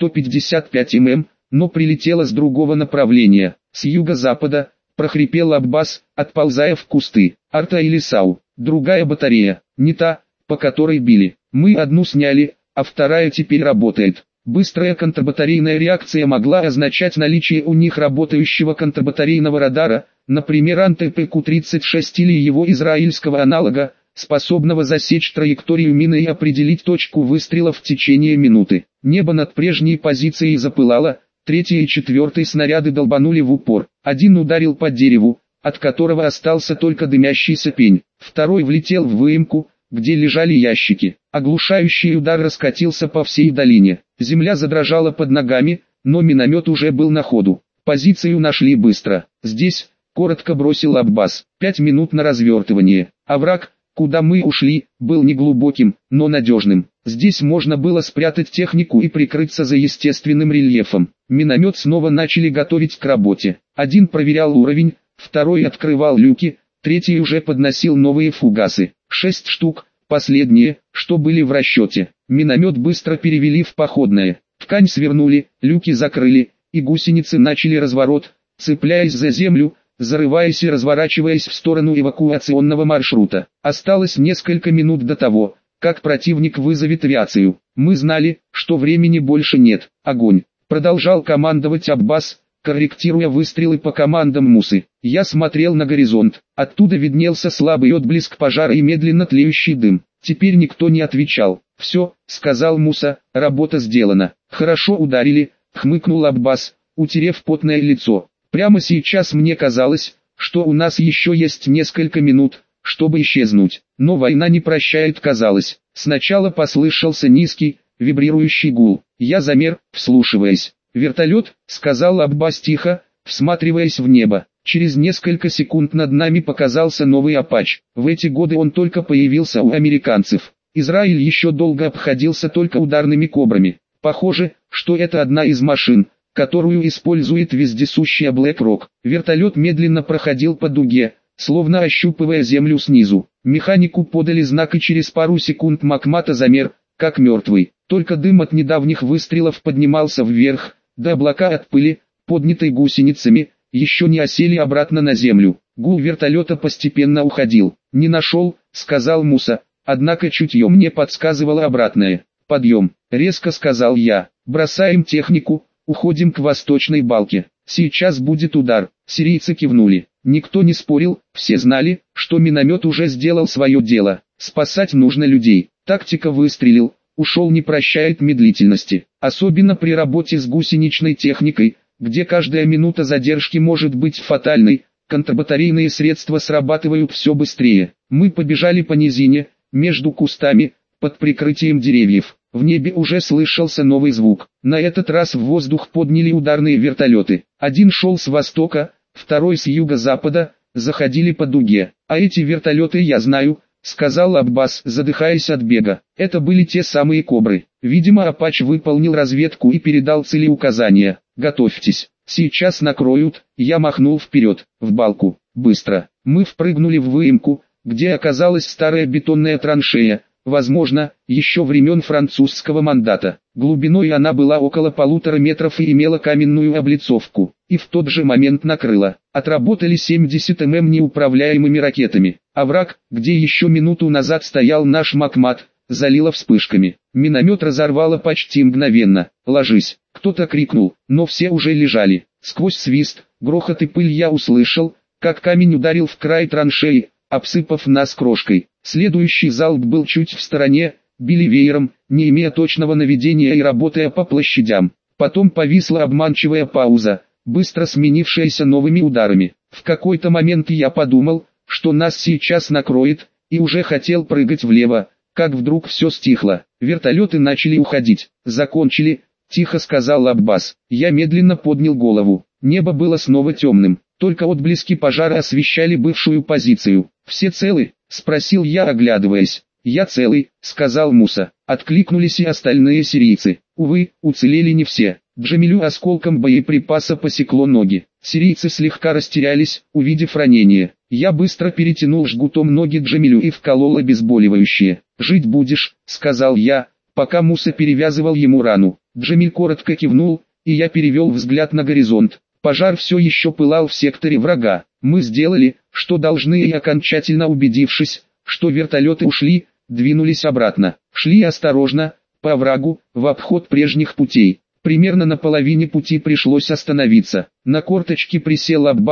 155 мм, но прилетело с другого направления, с юго-запада, прохрипел Аббас, отползая в кусты. «Арта или САУ? Другая батарея, не та, по которой били. Мы одну сняли, а вторая теперь работает». Быстрая контрбатарейная реакция могла означать наличие у них работающего контрбатарейного радара, например АНТ-ПК-36 или его израильского аналога, способного засечь траекторию мины и определить точку выстрела в течение минуты. Небо над прежней позицией запылало, третий и четвертый снаряды долбанули в упор. Один ударил по дереву, от которого остался только дымящийся пень. Второй влетел в выемку, где лежали ящики. Оглушающий удар раскатился по всей долине. Земля задрожала под ногами, но миномет уже был на ходу. Позицию нашли быстро. Здесь, коротко бросил Аббас, 5 минут на развертывание. Овраг, куда мы ушли, был неглубоким, но надежным. Здесь можно было спрятать технику и прикрыться за естественным рельефом. Миномет снова начали готовить к работе. Один проверял уровень, второй открывал люки, третий уже подносил новые фугасы. 6 штук, последние, что были в расчете. Миномет быстро перевели в походное. Ткань свернули, люки закрыли, и гусеницы начали разворот, цепляясь за землю, зарываясь и разворачиваясь в сторону эвакуационного маршрута. Осталось несколько минут до того, как противник вызовет авиацию. Мы знали, что времени больше нет. Огонь! Продолжал командовать Аббас, корректируя выстрелы по командам Мусы. Я смотрел на горизонт. Оттуда виднелся слабый отблеск пожара и медленно тлеющий дым. Теперь никто не отвечал. «Все», — сказал Муса, — «работа сделана». «Хорошо ударили», — хмыкнул Аббас, утерев потное лицо. «Прямо сейчас мне казалось, что у нас еще есть несколько минут, чтобы исчезнуть. Но война не прощает, казалось». Сначала послышался низкий, вибрирующий гул. Я замер, вслушиваясь. «Вертолет», — сказал Аббас тихо, всматриваясь в небо. Через несколько секунд над нами показался новый Апач. В эти годы он только появился у американцев. Израиль еще долго обходился только ударными кобрами. Похоже, что это одна из машин, которую использует вездесущая BlackRock. Вертолет медленно проходил по дуге, словно ощупывая землю снизу. Механику подали знак, и через пару секунд Макмата замер, как мертвый. Только дым от недавних выстрелов поднимался вверх, да облака от пыли, поднятой гусеницами, еще не осели обратно на землю. Гул вертолета постепенно уходил. «Не нашел», — сказал Муса, однако чутье мне подсказывало обратное. «Подъем», — резко сказал я. «Бросаем технику, уходим к восточной балке. Сейчас будет удар». Сирийцы кивнули. Никто не спорил, все знали, что миномет уже сделал свое дело. Спасать нужно людей. Тактика выстрелил, ушел не прощает медлительности. Особенно при работе с гусеничной техникой, где каждая минута задержки может быть фатальной, контрбатарейные средства срабатывают все быстрее. Мы побежали по низине, между кустами, под прикрытием деревьев. В небе уже слышался новый звук. На этот раз в воздух подняли ударные вертолеты. Один шел с востока, второй с юго-запада, заходили по дуге. «А эти вертолеты я знаю», — сказал Аббас, задыхаясь от бега. Это были те самые «Кобры». Видимо, Апач выполнил разведку и передал целеуказания. «Готовьтесь, сейчас накроют». Я махнул вперед, в балку. Быстро. Мы впрыгнули в выемку, где оказалась старая бетонная траншея, возможно, еще времен французского мандата. Глубиной она была около 1,5 метров и имела каменную облицовку. И в тот же момент накрыла. Отработали 70 мм неуправляемыми ракетами. Овраг, где еще минуту назад стоял наш Макмат, залило вспышками. Миномет разорвало почти мгновенно. «Ложись!» Кто-то крикнул, но все уже лежали. Сквозь свист, грохот и пыль я услышал, как камень ударил в край траншеи, обсыпав нас крошкой. Следующий залп был чуть в стороне, били веером, не имея точного наведения и работая по площадям. Потом повисла обманчивая пауза, быстро сменившаяся новыми ударами. В какой-то момент я подумал, что нас сейчас накроет, и уже хотел прыгать влево, как вдруг все стихло. Вертолеты начали уходить. «Закончили», — тихо сказал Аббас. Я медленно поднял голову. Небо было снова темным, только отблески пожара освещали бывшую позицию. «Все целы?» — спросил я, оглядываясь. «Я целый», — сказал Муса. Откликнулись и остальные сирийцы. Увы, уцелели не все. Джамилю осколком боеприпаса посекло ноги. Сирийцы слегка растерялись, увидев ранение. Я быстро перетянул жгутом ноги Джамилю и вколол обезболивающее. «Жить будешь», — сказал я, пока Муса перевязывал ему рану. Джамиль коротко кивнул, и я перевел взгляд на горизонт. Пожар все еще пылал в секторе врага. Мы сделали, что должны, и окончательно убедившись, что вертолеты ушли, двинулись обратно. Шли осторожно, по оврагу, в обход прежних путей. Примерно на половине пути пришлось остановиться. На корточки присел Аббас,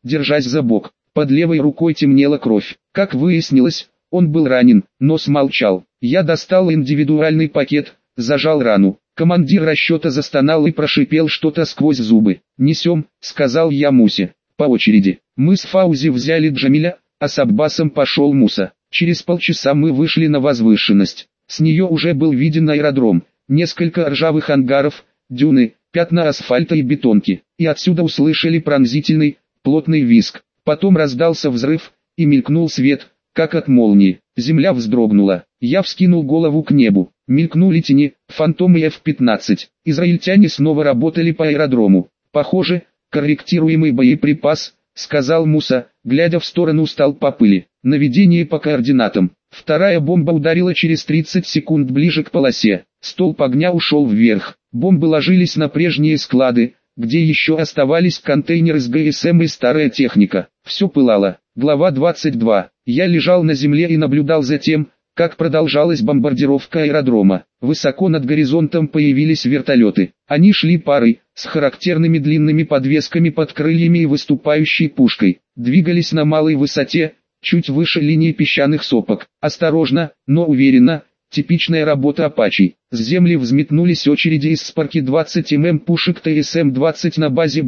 держась за бок. Под левой рукой темнела кровь. Как выяснилось, он был ранен, но смолчал. Я достал индивидуальный пакет, зажал рану. Командир расчета застонал и прошипел что-то сквозь зубы. «Несем», — сказал я Мусе. «По очереди». Мы с Фаузи взяли Джамиля, а с Аббасом пошел Муса. Через полчаса мы вышли на возвышенность. С нее уже был виден аэродром, несколько ржавых ангаров, дюны, пятна асфальта и бетонки. И отсюда услышали пронзительный, плотный визг. Потом раздался взрыв, и мелькнул свет, как от молнии. Земля вздрогнула. Я вскинул голову к небу. Мелькнули тени, фантомы F-15. Израильтяне снова работали по аэродрому. «Похоже, корректируемый боеприпас», — сказал Муса, глядя в сторону столпа пыли. «Наведение по координатам». Вторая бомба ударила через 30 секунд ближе к полосе. Столб огня ушел вверх. Бомбы ложились на прежние склады, где еще оставались контейнеры с ГСМ и старая техника. Все пылало. Глава 22. Я лежал на земле и наблюдал за тем, как продолжалась бомбардировка аэродрома. Высоко над горизонтом появились вертолеты. Они шли парой, с характерными длинными подвесками под крыльями и выступающей пушкой. Двигались на малой высоте, чуть выше линии песчаных сопок. Осторожно, но уверенно. Типичная работа апачей. С земли взметнулись очереди из Спарки 20 мм пушек ТСМ-20 на базе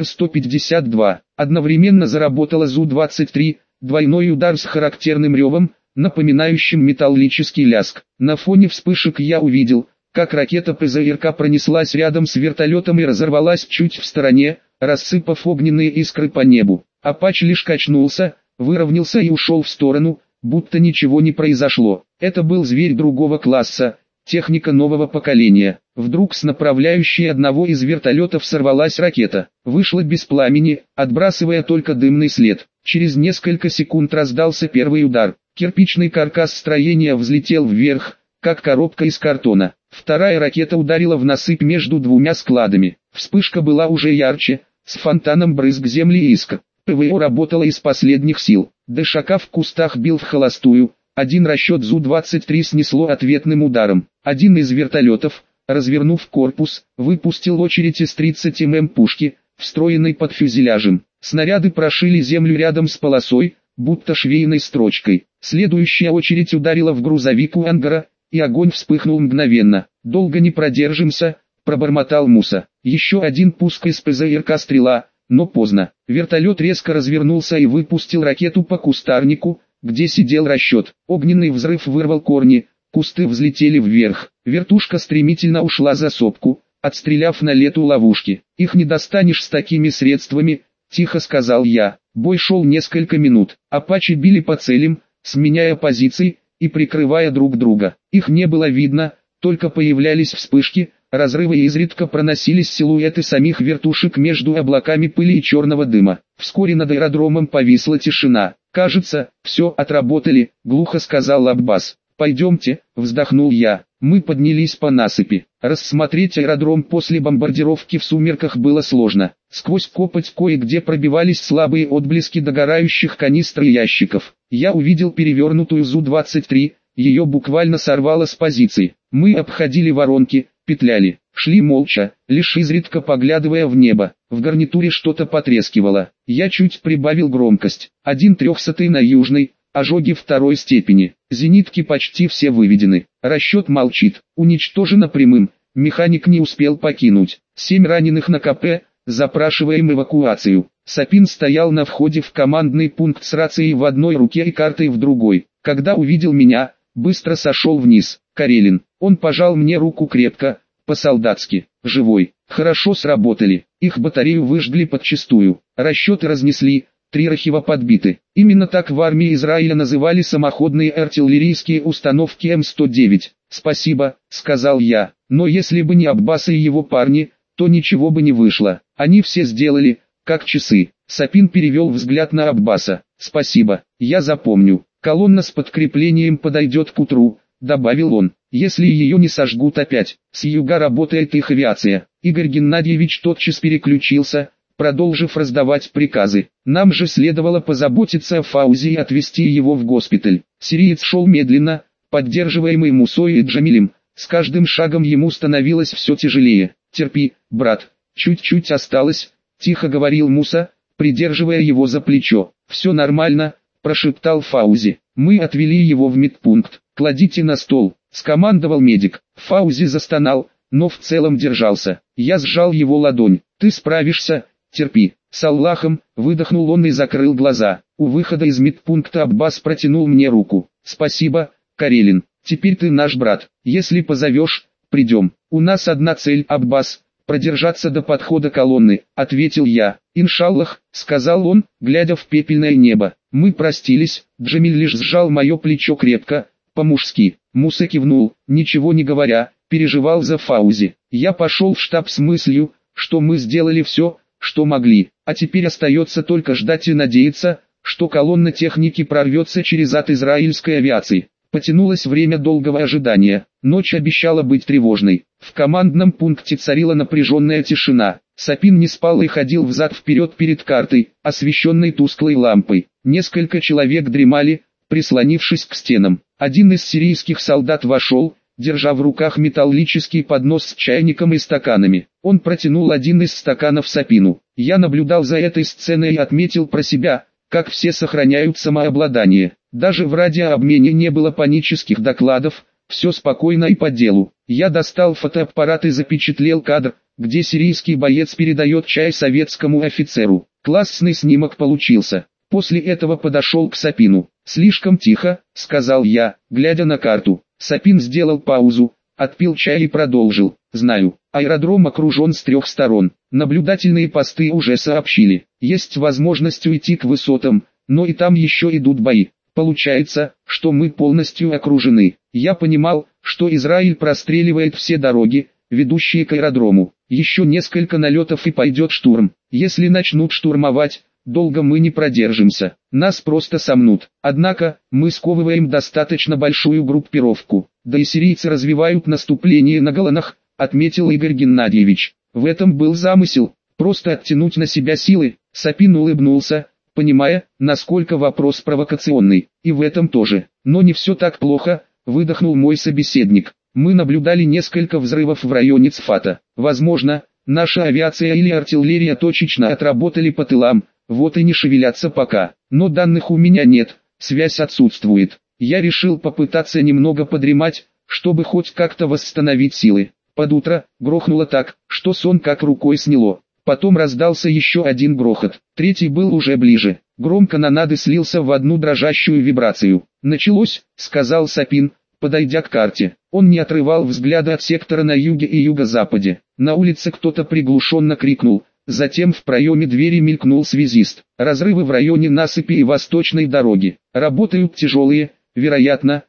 БТР-152. Одновременно заработала ЗУ-23, двойной удар с характерным ревом, напоминающим металлический ляск. На фоне вспышек я увидел, как ракета ПЗРК пронеслась рядом с вертолетом и разорвалась чуть в стороне, рассыпав огненные искры по небу. Апач лишь качнулся, выровнялся и ушел в сторону, будто ничего не произошло. Это был зверь другого класса, техника нового поколения. Вдруг с направляющей одного из вертолетов сорвалась ракета. Вышла без пламени, отбрасывая только дымный след. Через несколько секунд раздался первый удар. Кирпичный каркас строения взлетел вверх, как коробка из картона. Вторая ракета ударила в насыпь между двумя складами. Вспышка была уже ярче, с фонтаном брызг земли и искр. ПВО работало из последних сил. ДШК в кустах бил в холостую. Один расчет ЗУ-23 снесло ответным ударом. Один из вертолетов, развернув корпус, выпустил очередь из 30 мм пушки, встроенной под фюзеляжем. Снаряды прошили землю рядом с полосой, будто швейной строчкой. Следующая очередь ударила в грузовик у ангара, и огонь вспыхнул мгновенно. «Долго не продержимся», — пробормотал Муса. Еще один пуск из ПЗРК «Стрела», но поздно. Вертолет резко развернулся и выпустил ракету по кустарнику, где сидел расчет. Огненный взрыв вырвал корни, кусты взлетели вверх. Вертушка стремительно ушла за сопку, отстреляв на лету ловушки. «Их не достанешь с такими средствами», — тихо сказал я. Бой шел несколько минут. Апачи били по целям, сменяя позиции и прикрывая друг друга. Их не было видно, только появлялись вспышки, разрывы и изредка проносились силуэты самих вертушек между облаками пыли и черного дыма. Вскоре над аэродромом повисла тишина. «Кажется, все отработали», — глухо сказал Аббас. «Пойдемте», — вздохнул я. Мы поднялись по насыпи. Рассмотреть аэродром после бомбардировки в сумерках было сложно. Сквозь копоть кое-где пробивались слабые отблески догорающих канистр и ящиков. Я увидел перевернутую ЗУ-23, ее буквально сорвало с позиций. Мы обходили воронки, петляли, шли молча, лишь изредка поглядывая в небо. В гарнитуре что-то потрескивало. Я чуть прибавил громкость. 1/3 на южной, ожоги второй степени. Зенитки почти все выведены. Расчет молчит. Уничтожено прямым. Механик не успел покинуть. 7 раненых на КП. Запрашиваем эвакуацию. Сапин стоял на входе в командный пункт с рацией в одной руке и картой в другой. Когда увидел меня, быстро сошел вниз. Карелин. Он пожал мне руку крепко, по-солдатски. Живой. Хорошо сработали. Их батарею выжгли подчистую. Расчеты разнесли. 3 Рахива подбиты. Именно так в армии Израиля называли самоходные артиллерийские установки М-109. «Спасибо», — сказал я. «Но если бы не Аббас и его парни, то ничего бы не вышло. Они все сделали, как часы». Сапин перевел взгляд на Аббаса. «Спасибо, я запомню. Колонна с подкреплением подойдет к утру», — добавил он. «Если ее не сожгут опять, с юга работает их авиация». Игорь Геннадьевич тотчас переключился, продолжив раздавать приказы. Нам же следовало позаботиться о Фаузе и отвезти его в госпиталь. Сириец шел медленно, поддерживаемый Мусой и Джамилем. С каждым шагом ему становилось все тяжелее. «Терпи, брат, чуть-чуть осталось», — тихо говорил Муса, придерживая его за плечо. «Все нормально», – прошептал Фаузи. Мы отвели его в медпункт. «Кладите на стол», – скомандовал медик. Фаузи застонал, но в целом держался. Я сжал его ладонь. «Ты справишься, терпи». «С Аллахом», – выдохнул он и закрыл глаза. У выхода из медпункта Аббас протянул мне руку. «Спасибо, Карелин. Теперь ты наш брат. Если позовешь, придем. У нас одна цель, Аббас. Продержаться до подхода колонны», — ответил я. «Иншаллах», — сказал он, глядя в пепельное небо. Мы простились, Джамиль лишь сжал мое плечо крепко, по-мужски. Муса кивнул, ничего не говоря, переживал за Фаузи. Я пошел в штаб с мыслью, что мы сделали все, что могли, а теперь остается только ждать и надеяться, что колонна техники прорвется через ад израильской авиации. Потянулось время долгого ожидания. Ночь обещала быть тревожной. В командном пункте царила напряженная тишина. Сапин не спал и ходил взад-вперед перед картой, освещенной тусклой лампой. Несколько человек дремали, прислонившись к стенам. Один из сирийских солдат вошел, держа в руках металлический поднос с чайником и стаканами. Он протянул один из стаканов Сапину. Я наблюдал за этой сценой и отметил про себя, как все сохраняют самообладание. Даже в радиообмене не было панических докладов, все спокойно и по делу. Я достал фотоаппарат и запечатлел кадр, где сирийский боец передает чай советскому офицеру. Классный снимок получился. После этого подошел к Сапину. «Слишком тихо», — сказал я, глядя на карту. Сапин сделал паузу, отпил чай и продолжил. «Знаю, аэродром окружен с 3 сторон. Наблюдательные посты уже сообщили. Есть возможность уйти к высотам, но и там еще идут бои. Получается, что мы полностью окружены». Я понимал, что Израиль простреливает все дороги, ведущие к аэродрому. Еще несколько налетов и пойдет штурм. Если начнут штурмовать, долго мы не продержимся. Нас просто сомнут. Однако, мы сковываем достаточно большую группировку. Да и сирийцы развивают наступление на Голанах, отметил Игорь Геннадьевич. В этом был замысел, просто оттянуть на себя силы. Сапин улыбнулся, понимая, насколько вопрос провокационный. И в этом тоже. Но не все так плохо, выдохнул мой собеседник. Мы наблюдали несколько взрывов в районе Цфата. Возможно, наша авиация или артиллерия точечно отработали по тылам, вот и не шевелятся пока. Но данных у меня нет, связь отсутствует. Я решил попытаться немного подремать, чтобы хоть как-то восстановить силы. Под утро грохнуло так, что сон как рукой сняло. Потом раздался еще один грохот. Третий был уже ближе. Гром канонады слился в одну дрожащую вибрацию. «Началось», — сказал Сапин, подойдя к карте. Он не отрывал взгляда от сектора на юге и юго-западе. На улице кто-то приглушенно крикнул. Затем в проеме двери мелькнул связист. «Разрывы в районе насыпи и восточной дороги. Работают тяжелые, вероятно,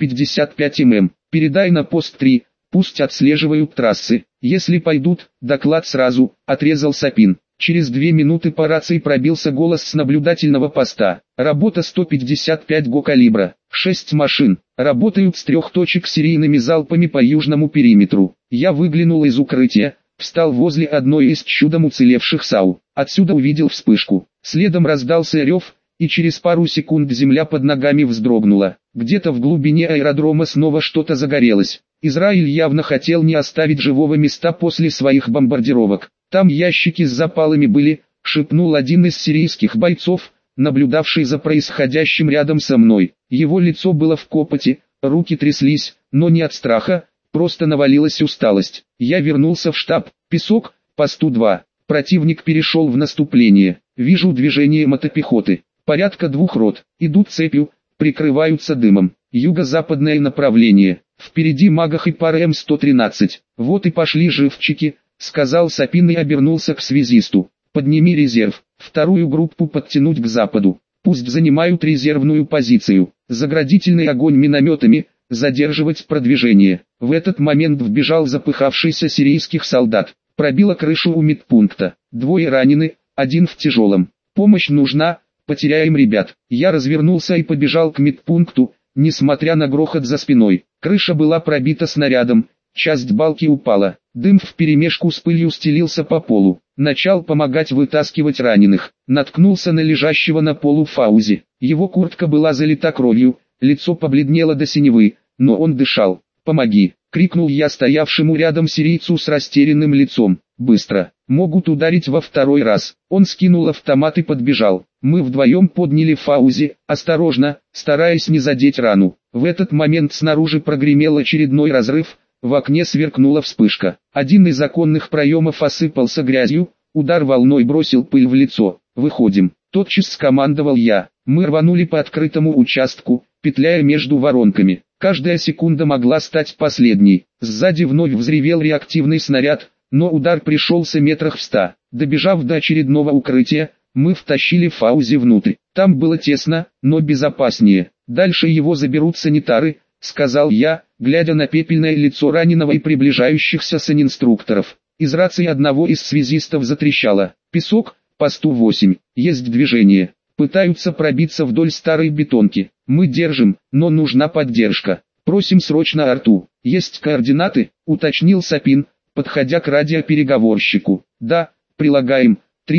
155 мм. Передай на пост 3, пусть отслеживают трассы. Если пойдут, доклад сразу», — отрезал Сапин. Через 2 минуты по рации пробился голос с наблюдательного поста. «Работа 155 ГО калибра. 6 машин. Работают с 3 точек серийными залпами по южному периметру». Я выглянул из укрытия, встал возле одной из чудом уцелевших САУ. Отсюда увидел вспышку. Следом раздался рев, и через пару секунд земля под ногами вздрогнула. Где-то в глубине аэродрома снова что-то загорелось. Израиль явно хотел не оставить живого места после своих бомбардировок. «Там ящики с запалами были», — шепнул один из сирийских бойцов, наблюдавший за происходящим рядом со мной. Его лицо было в копоти, руки тряслись, но не от страха, просто навалилась усталость. Я вернулся в штаб. Песок, посту 2. Противник перешел в наступление. Вижу движение мотопехоты. Порядка 2 рот. Идут цепью, прикрываются дымом. Юго-западное направление. Впереди Магах и пара М113. Вот и пошли живчики, сказал Сапин и обернулся к связисту. Подними резерв. Вторую группу подтянуть к западу. Пусть занимают резервную позицию. Заградительный огонь минометами, задерживать продвижение. В этот момент вбежал запыхавшийся сирийских солдат. Пробило крышу у медпункта. 2 ранены, 1 в тяжелом. Помощь нужна, потеряем ребят. Я развернулся и побежал к медпункту, несмотря на грохот за спиной. Крыша была пробита снарядом, часть балки упала. Дым вперемешку с пылью стелился по полу. Начал помогать вытаскивать раненых. Наткнулся на лежащего на полу Фаузи. Его куртка была залита кровью, лицо побледнело до синевы, но он дышал. «Помоги!» — крикнул я стоявшему рядом сирийцу с растерянным лицом. быстро. Могут ударить во второй раз. Он скинул автомат и подбежал. Мы вдвоем подняли Фаузи, осторожно, стараясь не задеть рану. В этот момент снаружи прогремел очередной разрыв, в окне сверкнула вспышка. Один из оконных проемов осыпался грязью, удар волной бросил пыль в лицо. «Выходим», — тотчас скомандовал я. Мы рванули по открытому участку, петляя между воронками. Каждая секунда могла стать последней. Сзади вновь взревел реактивный снаряд, но удар пришелся метрах в 100. Добежав до очередного укрытия, мы втащили Фаузи внутрь. Там было тесно, но безопаснее. «Дальше его заберут санитары», — сказал я, глядя на пепельное лицо раненого и приближающихся санинструкторов. Из рации одного из связистов затрещало. «Песок, посту 8, есть движение. Пытаются пробиться вдоль старой бетонки. Мы держим, но нужна поддержка. Просим срочно арту. Есть координаты?» — уточнил Сапин, подходя к радиопереговорщику. «Да, прилагаем.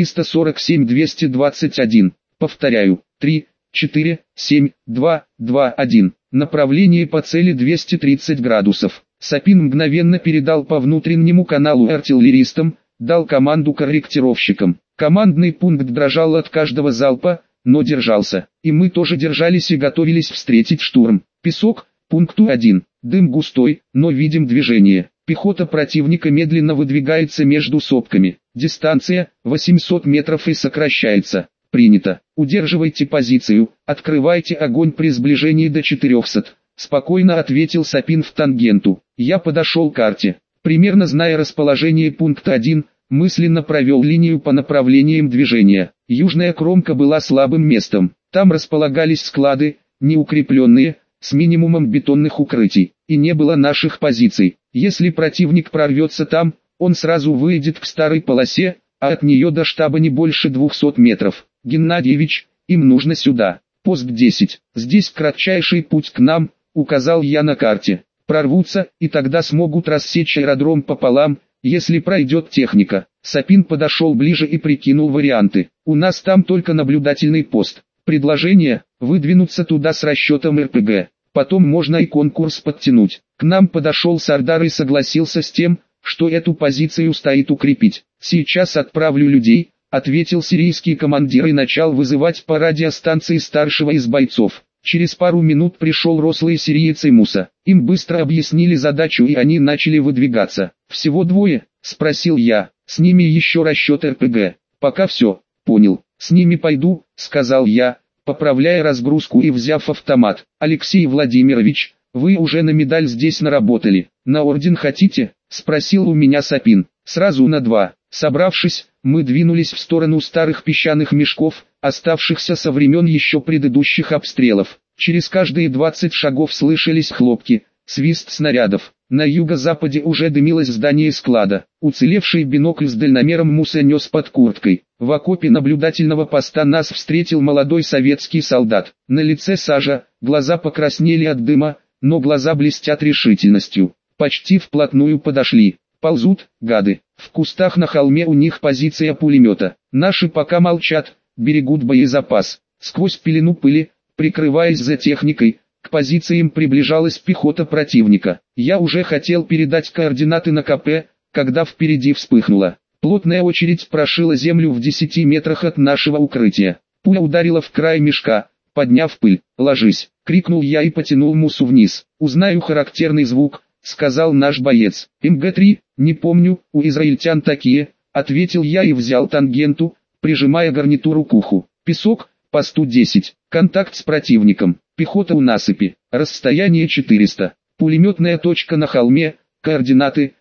347-221. Повторяю. 3, 4, 7, 2, 2, 1. Направление по цели 230 градусов». Сапин мгновенно передал по внутреннему каналу артиллеристам, дал команду корректировщикам. Командный пункт дрожал от каждого залпа, но держался. И мы тоже держались и готовились встретить штурм. «Песок, пункту 1. Дым густой, но видим движение. Пехота противника медленно выдвигается между сопками. Дистанция 800 метров и сокращается. Принято. Удерживайте позицию, открывайте огонь при сближении до 400. Спокойно ответил Сапин в тангенту. Я подошел к карте. Примерно зная расположение пункта 1, мысленно провел линию по направлениям движения. Южная кромка была слабым местом. Там располагались склады, неукрепленные, с минимумом бетонных укрытий, и не было наших позиций. Если противник прорвется там, он сразу выйдет к старой полосе, а от нее до штаба не больше 200 метров. «Геннадьевич, им нужно сюда. Пост 10. Здесь кратчайший путь к нам», — указал я на карте. «Прорвутся, и тогда смогут рассечь аэродром пополам, если пройдет техника». Сапин подошел ближе и прикинул варианты. «У нас там только наблюдательный пост. Предложение — выдвинуться туда с расчетом РПГ. Потом можно и конкурс подтянуть». К нам подошел Сардар и согласился с тем, что эту позицию стоит укрепить. «Сейчас отправлю людей», — ответил сирийский командир и начал вызывать по радиостанции старшего из бойцов. Через пару минут пришел рослый сириец и Муса. Им быстро объяснили задачу и они начали выдвигаться. «Всего двое?» — спросил я. «С ними еще расчет РПГ. Пока все, понял. С ними пойду», — сказал я, поправляя разгрузку и взяв автомат. «Алексей Владимирович, вы уже на медаль здесь наработали. На орден хотите?» — спросил у меня Сапин. «Сразу на 2. Собравшись, мы двинулись в сторону старых песчаных мешков, оставшихся со времен еще предыдущих обстрелов. Через каждые 20 шагов слышались хлопки, свист снарядов. На юго-западе уже дымилось здание склада. Уцелевший бинокль с дальномером Муса нес под курткой. В окопе наблюдательного поста нас встретил молодой советский солдат. На лице сажа, глаза покраснели от дыма, но глаза блестят решительностью. Почти вплотную подошли. «Ползут, гады. В кустах на холме у них позиция пулемета. Наши пока молчат, берегут боезапас». Сквозь пелену пыли, прикрываясь за техникой, к позициям приближалась пехота противника. Я уже хотел передать координаты на КП, когда впереди вспыхнуло. Плотная очередь прошила землю в 10 метрах от нашего укрытия. Пуля ударила в край мешка, подняв пыль. «Ложись!» — крикнул я и потянул Мусу вниз. «Узнаю характерный звук», — сказал наш боец. «МГ-3, не помню, у израильтян такие», — ответил я и взял тангенту, прижимая гарнитуру к уху. «Песок, посту 10, контакт с противником, пехота у насыпи, расстояние 400, пулеметная точка на холме, координаты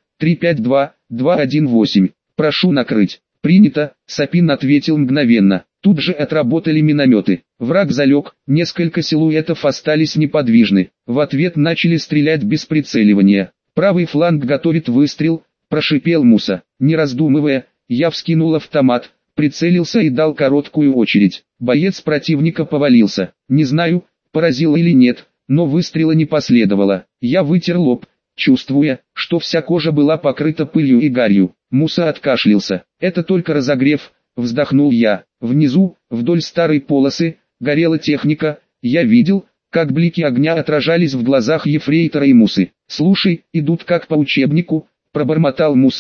352-218, прошу накрыть». «Принято», — Сапин ответил мгновенно. Тут же отработали минометы. Враг залег, несколько силуэтов остались неподвижны. В ответ начали стрелять без прицеливания. «Правый фланг готовит выстрел», — прошипел Муса. Не раздумывая, я вскинул автомат, прицелился и дал короткую очередь. Боец противника повалился. Не знаю, поразил или нет, но выстрела не последовало. Я вытер лоб, чувствуя, что вся кожа была покрыта пылью и гарью. Муса откашлялся. «Это только разогрев», — вздохнул я. Внизу, вдоль старой полосы, горела техника. Я видел, как блики огня отражались в глазах ефрейтора и Мусы. «Слушай, идут как по учебнику», — пробормотал Муса.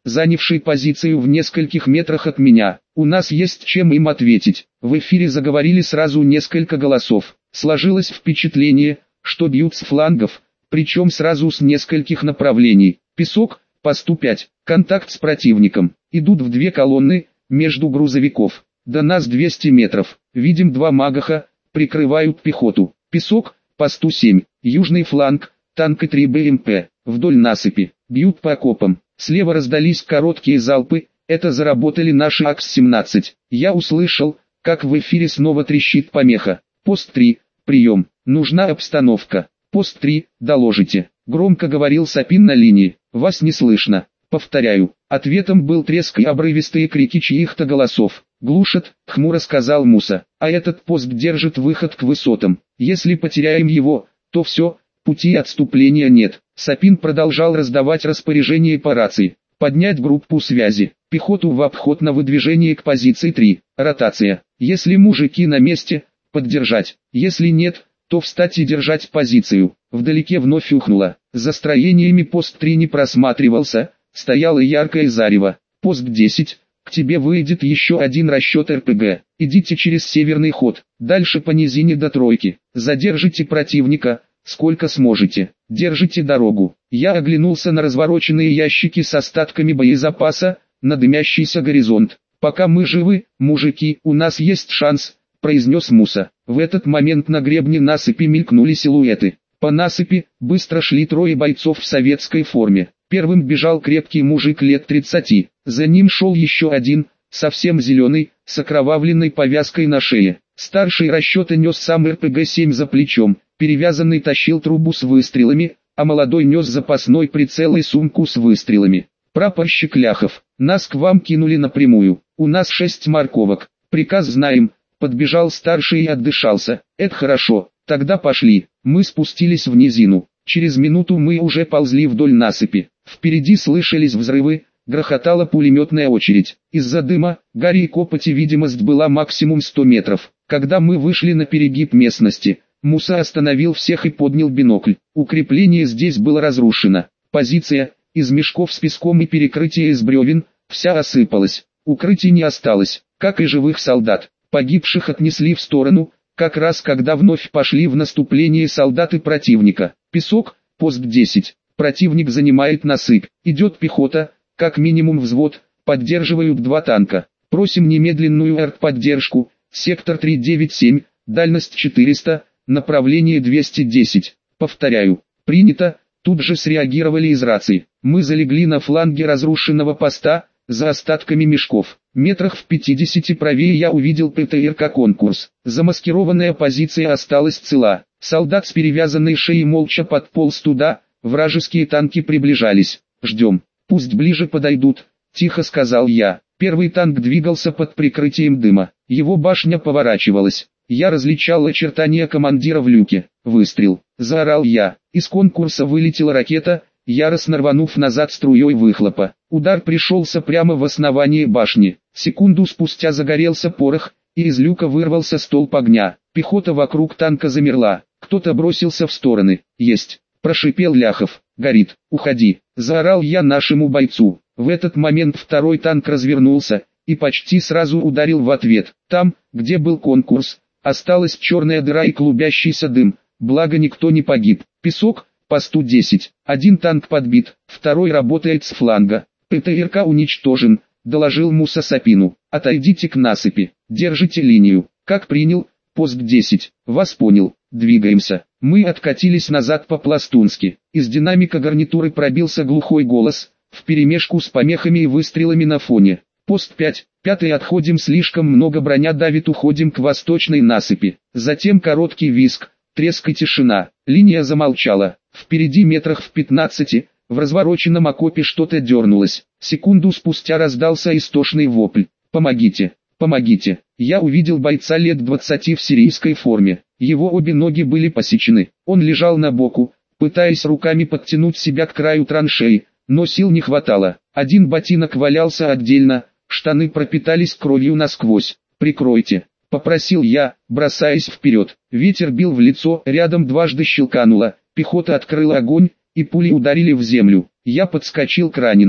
занявший позицию в нескольких метрах от меня. У нас есть чем им ответить. В эфире заговорили сразу несколько голосов. Сложилось впечатление, что бьют с флангов, причем сразу с нескольких направлений. Песок, посту 5, контакт с противником. Идут в две колонны, между грузовиков. До нас 200 метров. Видим два магаха, прикрывают пехоту. Песок, посту 7, южный фланг, танк и 3 БМП. Вдоль насыпи, бьют по окопам. Слева раздались короткие залпы, это заработали наши АКС-17. Я услышал, как в эфире снова трещит помеха. Пост 3, прием, нужна обстановка. Пост 3, доложите. Громко говорил Сапин на линии. Вас не слышно. Повторяю. Ответом был треск и обрывистые крики чьих-то голосов. «Глушат», — хмуро сказал Муса. «А этот пост держит выход к высотам. Если потеряем его, то все, пути отступления нет». Сапин продолжал раздавать распоряжения по рации. «Поднять группу связи. Пехоту в обход на выдвижение к позиции 3. Ротация. Если мужики на месте, поддержать. Если нет, то встать и держать позицию». Вдалеке вновь ухнуло. За строениями пост 3 не просматривался, стояло яркое зарево. «Пост 10, к тебе выйдет еще один расчет РПГ. Идите через северный ход, дальше по низине до тройки. Задержите противника, сколько сможете. Держите дорогу». Я оглянулся на развороченные ящики с остатками боезапаса, на дымящийся горизонт. «Пока мы живы, мужики, у нас есть шанс», — произнес Муса. В этот момент на гребне насыпи мелькнули силуэты. По насыпи быстро шли трое бойцов в советской форме. Первым бежал крепкий мужик лет 30, за ним шел еще один, совсем зеленый, с окровавленной повязкой на шее. Старший расчета нес сам РПГ-7 за плечом, перевязанный тащил трубу с выстрелами, а молодой нес запасной прицел и сумку с выстрелами. «Прапорщик Ляхов, нас к вам кинули напрямую, у нас 6 морковок, приказ знаем», подбежал старший и отдышался. «Это хорошо, тогда пошли». Мы спустились в низину. Через минуту мы уже ползли вдоль насыпи. Впереди слышались взрывы, грохотала пулеметная очередь. Из-за дыма, гари и копоти видимость была максимум 100 метров. Когда мы вышли на перегиб местности, Муса остановил всех и поднял бинокль. Укрепление здесь было разрушено. Позиция, из мешков с песком и перекрытие из бревен, вся осыпалась. Укрытий не осталось, как и живых солдат. Погибших отнесли в сторону, как раз когда вновь пошли в наступление солдаты противника. Песок, пост 10. Противник занимает насыпь. Идет пехота, как минимум взвод, поддерживают 2 танка. Просим немедленную артподдержку. Сектор 397, дальность 400, направление 210. Повторяю, принято. Тут же среагировали из рации. Мы залегли на фланге разрушенного поста, за остатками мешков. Метрах в 50 правее я увидел ПТРК «Конкурс». Замаскированная позиция осталась цела. Солдат с перевязанной шеей молча подполз туда, вражеские танки приближались. «Ждем, пусть ближе подойдут», — тихо сказал я. Первый танк двигался под прикрытием дыма. Его башня поворачивалась. Я различал очертания командира в люке. «Выстрел!» — заорал я. Из «Конкурса» вылетела ракета, яростно рванув назад струей выхлопа. Удар пришелся прямо в основание башни. Секунду спустя загорелся порох, и из люка вырвался столб огня. Пехота вокруг танка замерла. Кто-то бросился в стороны. «Есть!» — прошипел Ляхов. «Горит! Уходи!» — заорал я нашему бойцу. В этот момент второй танк развернулся, и почти сразу ударил в ответ. Там, где был «Конкурс», осталась черная дыра и клубящийся дым. Благо никто не погиб. Песок, посту 10. Один танк подбит, второй работает с фланга. ПТРК уничтожен, доложил Муса Сапину. Отойдите к насыпи, держите линию. Как принял, пост 10. Вас понял, двигаемся. Мы откатились назад по-пластунски. Из динамика гарнитуры пробился глухой голос, вперемешку с помехами и выстрелами на фоне. Пост 5. Пятый отходим, слишком много броня давит, уходим к восточной насыпи. Затем короткий визг, треск и тишина. Линия замолчала. Впереди метрах в 15, в развороченном окопе что-то дернулось. Секунду спустя раздался истошный вопль. «Помогите! Помогите!» Я увидел бойца лет 20 в сирийской форме. Его обе ноги были посечены. Он лежал на боку, пытаясь руками подтянуть себя к краю траншеи, но сил не хватало. Один ботинок валялся отдельно, штаны пропитались кровью насквозь. «Прикройте!» — попросил я, бросаясь вперед. Ветер бил в лицо, рядом дважды щелкануло, пехота открыла огонь, и пули ударили в землю. Я подскочил к раненому.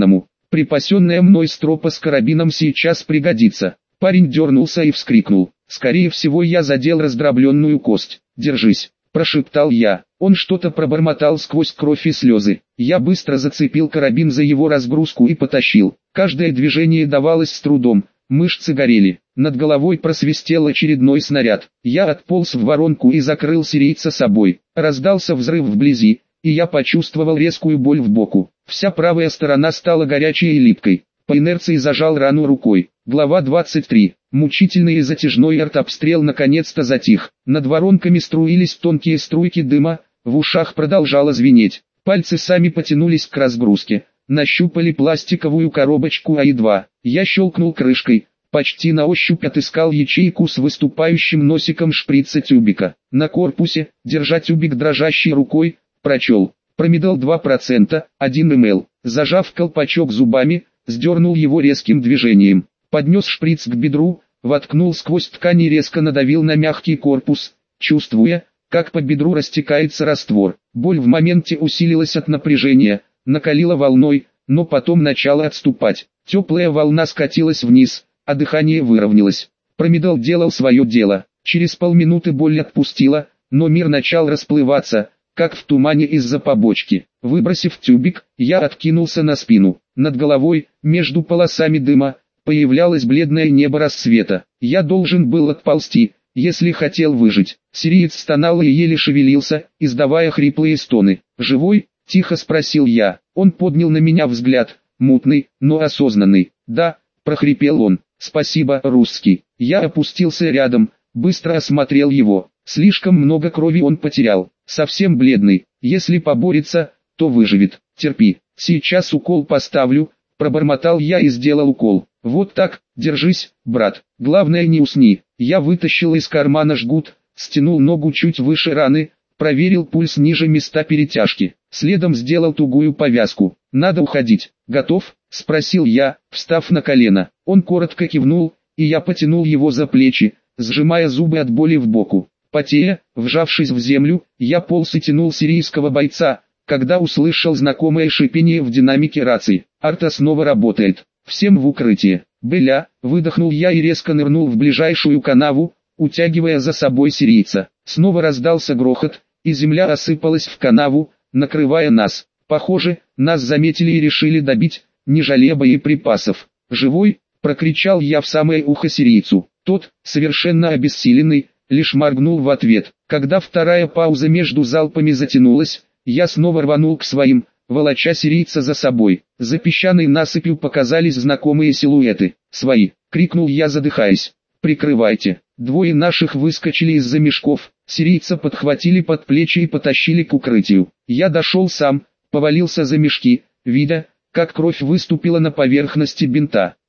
Припасенная мной стропа с карабином сейчас пригодится. Парень дернулся и вскрикнул. Скорее всего я задел раздробленную кость. «Держись», – прошептал я. Он что-то пробормотал сквозь кровь и слезы. Я быстро зацепил карабин за его разгрузку и потащил. Каждое движение давалось с трудом. Мышцы горели. Над головой просвистел очередной снаряд. Я отполз в воронку и закрыл сирийца собой. Раздался взрыв вблизи, и я почувствовал резкую боль в боку. Вся правая сторона стала горячей и липкой. По инерции зажал рану рукой. Глава 23. Мучительный и затяжной артобстрел наконец-то затих. Над воронками струились тонкие струйки дыма, в ушах продолжало звенеть. Пальцы сами потянулись к разгрузке. Нащупали пластиковую коробочку АИ-2. Я щелкнул крышкой. Почти на ощупь отыскал ячейку с выступающим носиком шприца тюбика. На корпусе, держа тюбик дрожащей рукой, прочел. Промедол 2%, 1 мл. Зажав колпачок зубами, сдернул его резким движением. Поднес шприц к бедру, воткнул сквозь ткань и резко надавил на мягкий корпус, чувствуя, как по бедру растекается раствор. Боль в моменте усилилась от напряжения, накалила волной, но потом начала отступать. Теплая волна скатилась вниз, а дыхание выровнялось. Промедол делал свое дело. Через полминуты боль отпустила, но мир начал расплываться, как в тумане из-за побочки. Выбросив тюбик, я откинулся на спину. Над головой, между полосами дыма, появлялось бледное небо рассвета. Я должен был отползти, если хотел выжить. Сириец стонал и еле шевелился, издавая хриплые стоны. «Живой?» – тихо спросил я. Он поднял на меня взгляд, мутный, но осознанный. «Да», – прохрипел он. «Спасибо, русский». Я опустился рядом, быстро осмотрел его. Слишком много крови он потерял. Совсем бледный. Если поборется, то выживет. Терпи. Сейчас укол поставлю. Пробормотал я и сделал укол. Вот так, держись, брат. Главное не усни. Я вытащил из кармана жгут, стянул ногу чуть выше раны, проверил пульс ниже места перетяжки. Следом сделал тугую повязку. Надо уходить. Готов? Спросил я, встав на колено. Он коротко кивнул, и я потянул его за плечи, сжимая зубы от боли в боку. Потея, вжавшись в землю, я полз и тянул сирийского бойца, когда услышал знакомое шипение в динамике рации. Арта снова работает. Всем в укрытие. «Бля!» – выдохнул я и резко нырнул в ближайшую канаву, утягивая за собой сирийца. Снова раздался грохот, и земля осыпалась в канаву, накрывая нас. Похоже, нас заметили и решили добить, не жалея боеприпасов. «Живой?» – прокричал я в самое ухо сирийцу. Тот, совершенно обессиленный, лишь моргнул в ответ. Когда вторая пауза между залпами затянулась, я снова рванул к своим, волоча сирийца за собой. За песчаной насыпью показались знакомые силуэты. «Свои!» — крикнул я, задыхаясь. «Прикрывайте!» Двое наших выскочили из-за мешков, сирийца подхватили под плечи и потащили к укрытию. Я дошел сам, повалился за мешки, видя, как кровь выступила на поверхности бинта.